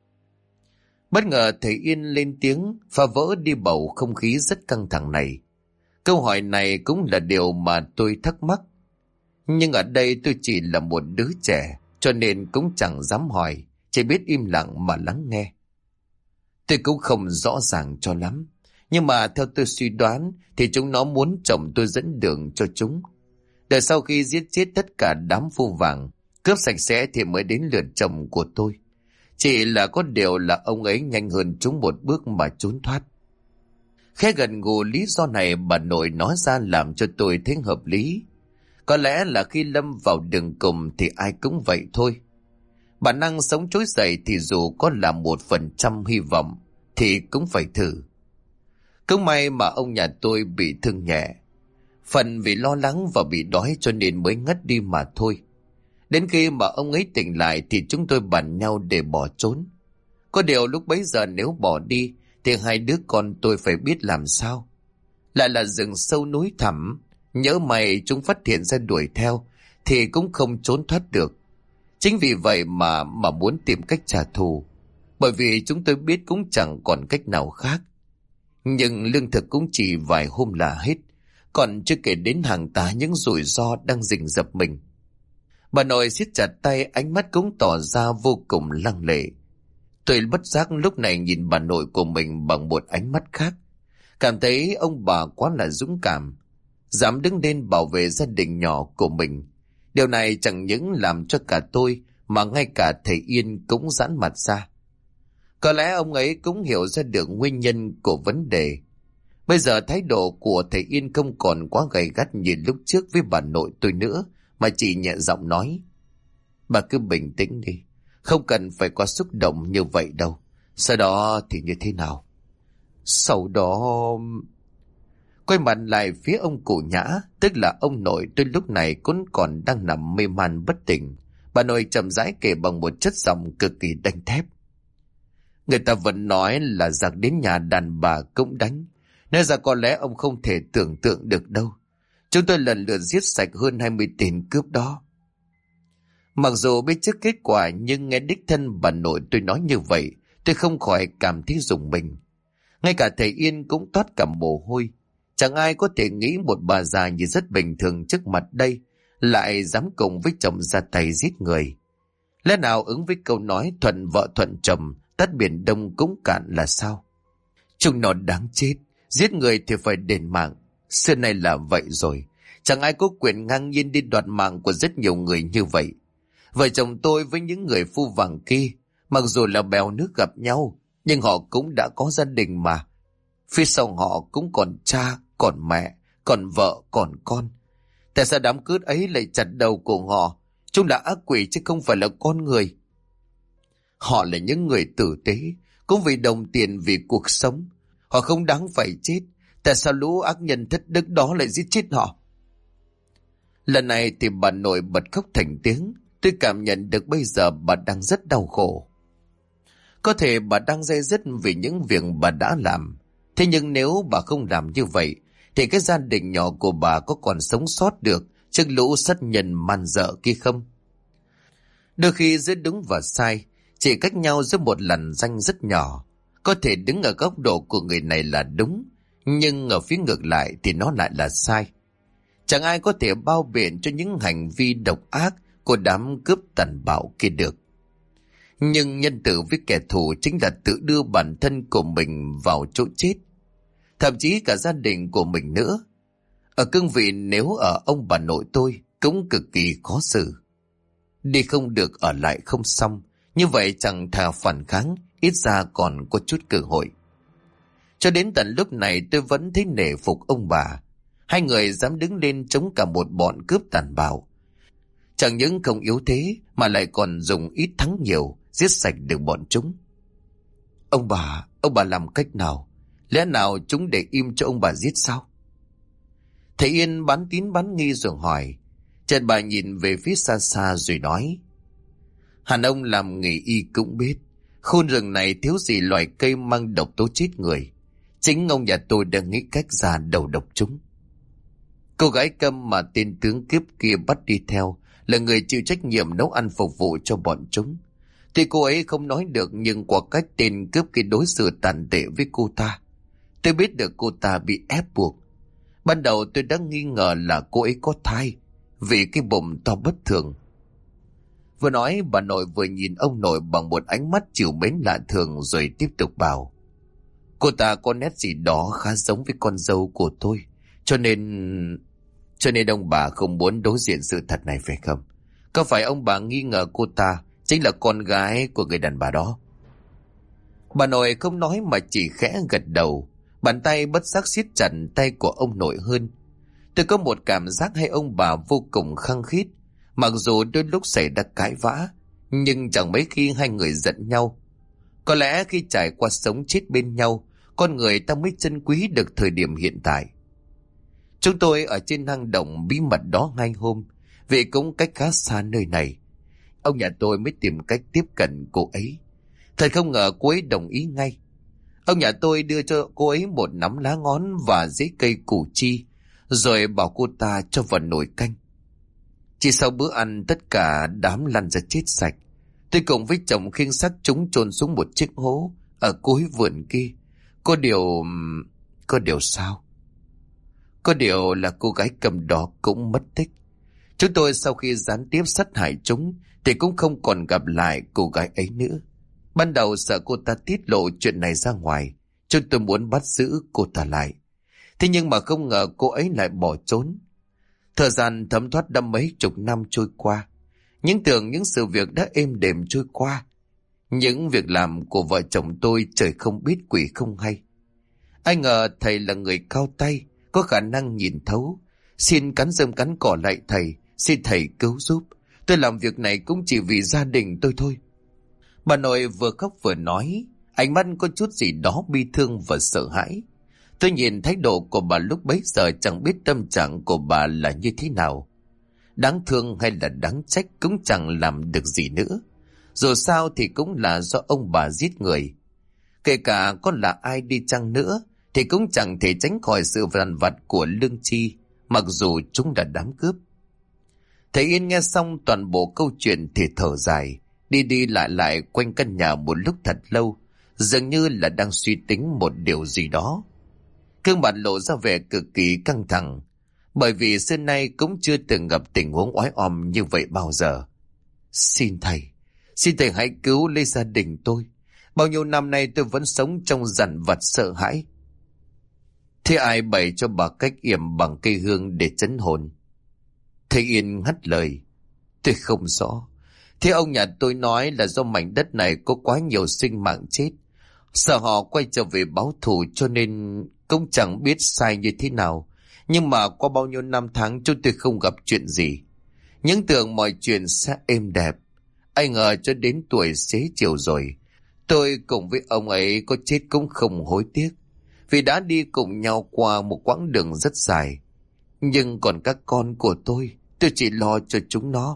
Bất ngờ thầy Yên lên tiếng phá vỡ đi bầu không khí rất căng thẳng này. Câu hỏi này cũng là điều mà tôi thắc mắc. Nhưng ở đây tôi chỉ là một đứa trẻ cho nên cũng chẳng dám hỏi, chỉ biết im lặng mà lắng nghe. Tôi cũng không rõ ràng cho lắm, nhưng mà theo tôi suy đoán thì chúng nó muốn chồng tôi dẫn đường cho chúng. Đợi sau khi giết chết tất cả đám phu vàng, cướp sạch sẽ thì mới đến lượt chồng của tôi. Chỉ là có điều là ông ấy nhanh hơn chúng một bước mà trốn thoát. Khẽ gần gù lý do này bà nội nói ra làm cho tôi thấy hợp lý. Có lẽ là khi lâm vào đường cùng thì ai cũng vậy thôi. Bản năng sống trỗi dậy thì dù có là 1% hy vọng thì cũng phải thử. Cũng may mà ông nhà tôi bị thương nhẹ. Phần vì lo lắng và bị đói cho nên mới ngất đi mà thôi. Đến khi mà ông ấy tỉnh lại thì chúng tôi bàn nhau để bỏ trốn. Có điều lúc bấy giờ nếu bỏ đi thì hai đứa con tôi phải biết làm sao. Lại là rừng sâu núi thẳm, nhỡ mày chúng phát hiện ra đuổi theo thì cũng không trốn thoát được. Chính vì vậy mà muốn tìm cách trả thù. Bởi vì chúng tôi biết cũng chẳng còn cách nào khác. Nhưng lương thực cũng chỉ vài hôm là hết, còn chưa kể đến hàng tá những rủi ro đang rình rập mình. Bà nội siết chặt tay, ánh mắt cũng tỏ ra vô cùng lăng lệ. Tôi bất giác lúc này nhìn bà nội của mình bằng một ánh mắt khác. Cảm thấy ông bà quá là dũng cảm, dám đứng lên bảo vệ gia đình nhỏ của mình. Điều này chẳng những làm cho cả tôi mà ngay cả thầy Yên cũng giãn mặt ra. Có lẽ ông ấy cũng hiểu ra được nguyên nhân của vấn đề. Bây giờ thái độ của thầy Yên không còn quá gay gắt như lúc trước với bà nội tôi nữa, mà chỉ nhẹ giọng nói: bà cứ bình tĩnh đi, không cần phải quá xúc động như vậy đâu. Sau đó thì như thế nào? Sau đó... Quay mặt lại phía ông cụ Nhã, tức là ông nội tôi lúc này cũng còn đang nằm mê man bất tỉnh. Bà nội chậm rãi kể bằng một chất giọng cực kỳ đanh thép. Người ta vẫn nói là giặc đến nhà đàn bà cũng đánh. Nên ra có lẽ ông không thể tưởng tượng được đâu. Chúng tôi lần lượt giết sạch hơn 20 tên cướp đó. Mặc dù biết trước kết quả nhưng nghe đích thân bà nội tôi nói như vậy, tôi không khỏi cảm thấy rùng mình. Ngay cả thầy Yên cũng toát cả mồ hôi. Chẳng ai có thể nghĩ một bà già như rất bình thường trước mặt đây lại dám cùng với chồng ra tay giết người. Lẽ nào ứng với câu nói thuận vợ thuận chồng, tắt biển đông cũng cạn là sao? Chúng nó đáng chết, giết người thì phải đền mạng. Xưa nay là vậy rồi, chẳng ai có quyền ngang nhiên đi đoạt mạng của rất nhiều người như vậy. Vợ chồng tôi với những người phu vàng kia, mặc dù là bèo nước gặp nhau, nhưng họ cũng đã có gia đình mà. Phía sau họ cũng còn cha, còn mẹ, còn vợ, còn con. Tại sao đám cướp ấy lại chặt đầu của họ? Chúng là ác quỷ chứ không phải là con người. Họ là những người tử tế, cũng vì đồng tiền, vì cuộc sống. Họ không đáng phải chết. Tại sao lũ ác nhân thất đức đó lại giết chết họ? Lần này thì bà nội bật khóc thành tiếng. Tôi cảm nhận được bây giờ bà đang rất đau khổ. Có thể bà đang day dứt vì những việc bà đã làm. Thế nhưng nếu bà không làm như vậy thì cái gia đình nhỏ của bà có còn sống sót được trước lũ sát nhân man dợ kia không? Đôi khi giữa đúng và sai chỉ cách nhau giữa một lằn ranh rất nhỏ. Có thể đứng ở góc độ của người này là đúng, nhưng ở phía ngược lại thì nó lại là sai. Chẳng ai có thể bao biện cho những hành vi độc ác của đám cướp tàn bạo kia được. Nhưng nhân tử với kẻ thù chính là tự đưa bản thân của mình vào chỗ chết, thậm chí cả gia đình của mình nữa. Ở cương vị nếu ở ông bà nội tôi cũng cực kỳ khó xử. Đi không được ở lại không xong, như vậy chẳng thà phản kháng, ít ra còn có chút cơ hội. Cho đến tận lúc này tôi vẫn thấy nể phục ông bà. Hai người dám đứng lên chống cả một bọn cướp tàn bạo. Chẳng những không yếu thế mà lại còn dùng ít thắng nhiều, giết sạch được bọn chúng. Ông bà làm cách nào? Lẽ nào chúng để im cho ông bà giết sao? Thầy Yên bán tín bán nghi rồi hỏi. Chợt bà nhìn về phía xa xa rồi nói. Hàn ông làm nghề y cũng biết, khu rừng này thiếu gì loài cây mang độc tố chết người. Chính ông nhà tôi đang nghĩ cách ra đầu độc chúng. Cô gái Câm mà tên tướng cướp kia bắt đi theo là người chịu trách nhiệm nấu ăn phục vụ cho bọn chúng. Tuy cô ấy không nói được, nhưng qua cách tên cướp kia đối xử tàn tệ với cô ta, tôi biết được cô ta bị ép buộc. Ban đầu tôi đã nghi ngờ là cô ấy có thai, vì cái bụng to bất thường. Vừa nói bà nội vừa nhìn ông nội bằng một ánh mắt trìu mến lạ thường rồi tiếp tục bảo. Cô ta có nét gì đó khá giống với con dâu của tôi, cho nên ông bà không muốn đối diện sự thật này phải không? Có phải ông bà nghi ngờ cô ta chính là con gái của người đàn bà đó? Bà nội không nói mà chỉ khẽ gật đầu. Bàn tay bất giác siết chặt tay của ông nội hơn. Tôi có một cảm giác hai ông bà vô cùng khăng khít. Mặc dù đôi lúc xảy ra cãi vã, nhưng chẳng mấy khi hai người giận nhau. Có lẽ khi trải qua sống chết bên nhau, con người ta mới trân quý được thời điểm hiện tại. Chúng tôi ở trên hang động bí mật đó 2 hôm, vì cũng cách khá xa nơi này. Ông nhà tôi mới tìm cách tiếp cận cô ấy. Thật không ngờ cô ấy đồng ý ngay. Ông nhà tôi đưa cho cô ấy một nắm lá ngón và rễ cây củ chi, rồi bảo cô ta cho vào nồi canh. Chỉ sau bữa ăn, tất cả đám lăn ra chết sạch. Tôi cùng với chồng khiêng xác chúng chôn xuống một chiếc hố ở cuối vườn kia. Có điều sao? Có điều là cô gái Cầm đó cũng mất tích. Chúng tôi sau khi gián tiếp sát hại chúng thì cũng không còn gặp lại cô gái ấy nữa. Ban đầu sợ cô ta tiết lộ chuyện này ra ngoài, chúng tôi muốn bắt giữ cô ta lại. Thế nhưng mà không ngờ cô ấy lại bỏ trốn. Thời gian thấm thoát đã mấy chục năm trôi qua. Những sự việc đã êm đềm trôi qua. Những việc làm của vợ chồng tôi trời không biết quỷ không hay. Ai ngờ thầy là người cao tay, có khả năng nhìn thấu. Xin cắn rơm cắn cỏ lại thầy, xin thầy cứu giúp. Tôi làm việc này cũng chỉ vì gia đình tôi thôi. Bà nội vừa khóc vừa nói, ánh mắt có chút gì đó bi thương và sợ hãi. Tôi nhìn thái độ của bà lúc bấy giờ chẳng biết tâm trạng của bà là như thế nào. Đáng thương hay là đáng trách cũng chẳng làm được gì nữa. Dù sao thì cũng là do ông bà giết người. Kể cả có là ai đi chăng nữa thì cũng chẳng thể tránh khỏi sự vằn vặt của lương tri, mặc dù chúng đã đám cướp. Thầy Yên nghe xong toàn bộ câu chuyện thì thở dài, đi đi lại lại quanh căn nhà một lúc thật lâu, dường như là đang suy tính một điều gì đó. Gương mặt lộ ra vẻ cực kỳ căng thẳng, bởi vì xưa nay cũng chưa từng gặp tình huống oái oăm như vậy bao giờ. Xin thầy hãy cứu lấy gia đình tôi. Bao nhiêu năm nay tôi vẫn sống trong dằn vặt sợ hãi. Thế ai bày cho bà cách yểm bằng cây hương để trấn hồn? Thầy Yên ngắt lời. Tôi không rõ. Thế ông nhà tôi nói là do mảnh đất này có quá nhiều sinh mạng chết, sợ họ quay trở về báo thù, cho nên cũng chẳng biết sai như thế nào. Nhưng mà qua bao nhiêu năm tháng chúng tôi không gặp chuyện gì. Những tưởng mọi chuyện sẽ êm đẹp. Ai ngờ cho đến tuổi xế chiều rồi, tôi cùng với ông ấy có chết cũng không hối tiếc, vì đã đi cùng nhau qua một quãng đường rất dài. Nhưng còn các con của tôi chỉ lo cho chúng nó.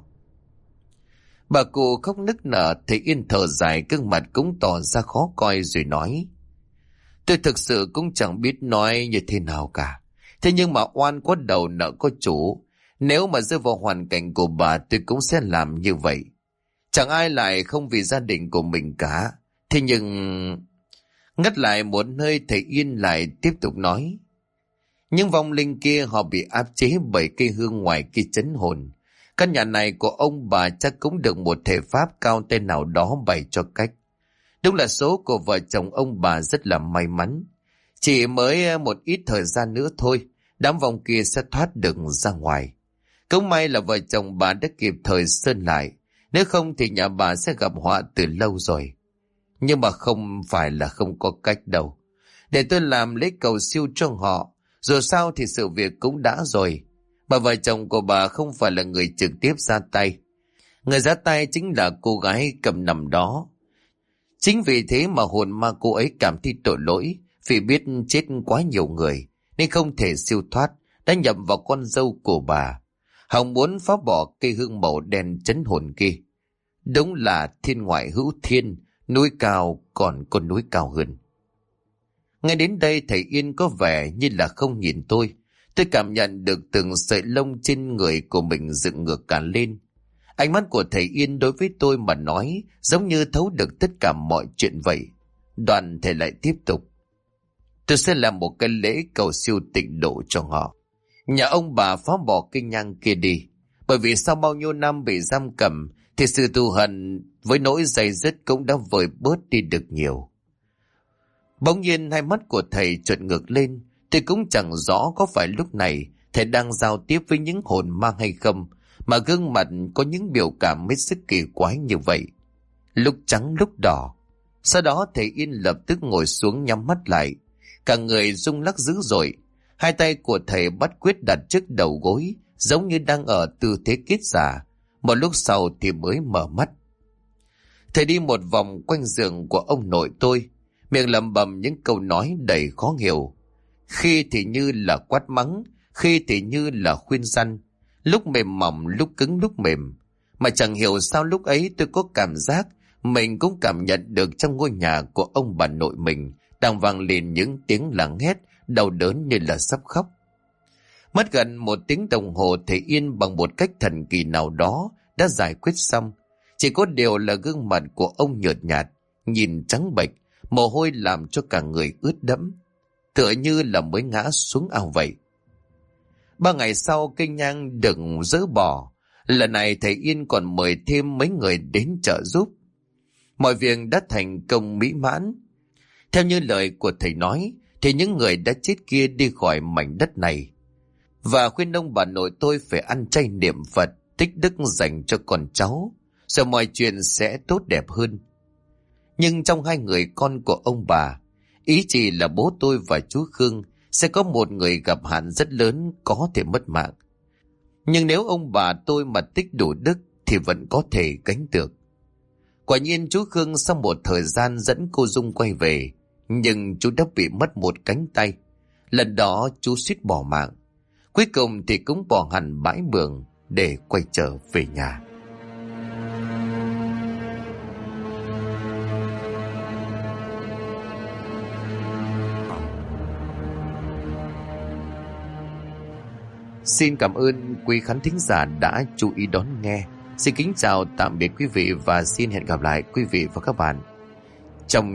Bà cụ khóc nức nở. Thầy Yên thở dài, gương mặt cũng tỏ ra khó coi rồi nói. Tôi thực sự cũng chẳng biết nói như thế nào cả. Thế nhưng mà oan có đầu nợ có chủ. Nếu mà rơi vào hoàn cảnh của bà, tôi cũng sẽ làm như vậy. Chẳng ai lại không vì gia đình của mình cả. Thế nhưng... Ngắt lại một hơi, thầy Yên lại tiếp tục nói. Những vong linh kia họ bị áp chế bởi cây hương ngoài kia trấn hồn. Căn nhà này của ông bà chắc cũng được một thể pháp cao tên nào đó bày cho cách. Đúng là số của vợ chồng ông bà rất là may mắn. Chỉ mới một ít thời gian nữa thôi, đám vong kia sẽ thoát được ra ngoài. Cũng may là vợ chồng bà đã kịp thời sơn lại. Nếu không thì nhà bà sẽ gặp họa từ lâu rồi. Nhưng mà không phải là không có cách đâu. Để tôi làm lấy cầu siêu cho họ. Dù sao thì sự việc cũng đã rồi. Bà vợ chồng của bà không phải là người trực tiếp ra tay. Người ra tay chính là cô gái cầm nằm đó. Chính vì thế mà hồn ma cô ấy cảm thấy tội lỗi, vì biết chết quá nhiều người nên không thể siêu thoát, đã nhầm vào con dâu của bà. Hồng muốn phá bỏ cây hương màu đen trấn hồn kia. Đúng là thiên ngoại hữu thiên, núi cao còn có núi cao hơn. Ngay đến đây thầy Yên có vẻ như là không nhìn tôi. Tôi cảm nhận được từng sợi lông trên người của mình dựng ngược cả lên. Ánh mắt của thầy Yên đối với tôi mà nói giống như thấu được tất cả mọi chuyện vậy. Đoàn thầy lại tiếp tục. Tôi sẽ làm một cái lễ cầu siêu tịnh độ cho họ. Nhà ông bà phá bỏ cây nhang kia đi. Bởi vì sau bao nhiêu năm bị giam cầm thì sự thù hận với nỗi dày dứt cũng đã vơi bớt đi được nhiều. Bỗng nhiên hai mắt của thầy trợn ngược lên. Tôi cũng chẳng rõ có phải lúc này thầy đang giao tiếp với những hồn ma hay không, mà gương mặt có những biểu cảm hết sức kỳ quái như vậy. Lúc trắng lúc đỏ. Sau đó thầy Yên lập tức ngồi xuống nhắm mắt lại. Cả người rung lắc dữ dội. Hai tay của thầy bắt quyết đặt trước đầu gối, giống như đang ở tư thế kiết già. Một lúc sau thì mới mở mắt. Thầy đi một vòng quanh giường của ông nội tôi, miệng lẩm bẩm những câu nói đầy khó hiểu. Khi thì như là quát mắng, khi thì như là khuyên răn, lúc mềm mỏng, lúc cứng, lúc mềm. Mà chẳng hiểu sao lúc ấy tôi có cảm giác mình cũng cảm nhận được trong ngôi nhà của ông bà nội mình đang vang lên những tiếng làng hét đau đớn như là sắp khóc. Mất gần 1 tiếng đồng hồ, thầy Yên bằng một cách thần kỳ nào đó đã giải quyết xong. Chỉ có điều là gương mặt của ông nhợt nhạt, nhìn trắng bệch, mồ hôi làm cho cả người ướt đẫm, tựa như là mới ngã xuống ao vậy. 3 ngày sau, cây nhang được dỡ bỏ. Lần này thầy Yên còn mời thêm mấy người đến trợ giúp. Mọi việc đã thành công mỹ mãn. Theo như lời của thầy nói, thì những người đã chết kia đi khỏi mảnh đất này, và khuyên ông bà nội tôi phải ăn chay niệm Phật, tích đức dành cho con cháu, rồi mọi chuyện sẽ tốt đẹp hơn. Nhưng trong 2 người con của ông bà, ý chỉ là bố tôi và chú Khương, sẽ có một người gặp hạn rất lớn, có thể mất mạng. Nhưng nếu ông bà tôi mà tích đủ đức thì vẫn có thể gánh được. Quả nhiên chú Khương sau một thời gian dẫn cô Dung quay về, nhưng chú đã bị mất một cánh tay. Lần đó chú suýt bỏ mạng. Cuối cùng thì cũng bỏ hẳn bãi bường để quay trở về nhà. Xin cảm ơn quý khán thính giả đã chú ý đón nghe. Xin kính chào tạm biệt quý vị và xin hẹn gặp lại quý vị và các bạn trong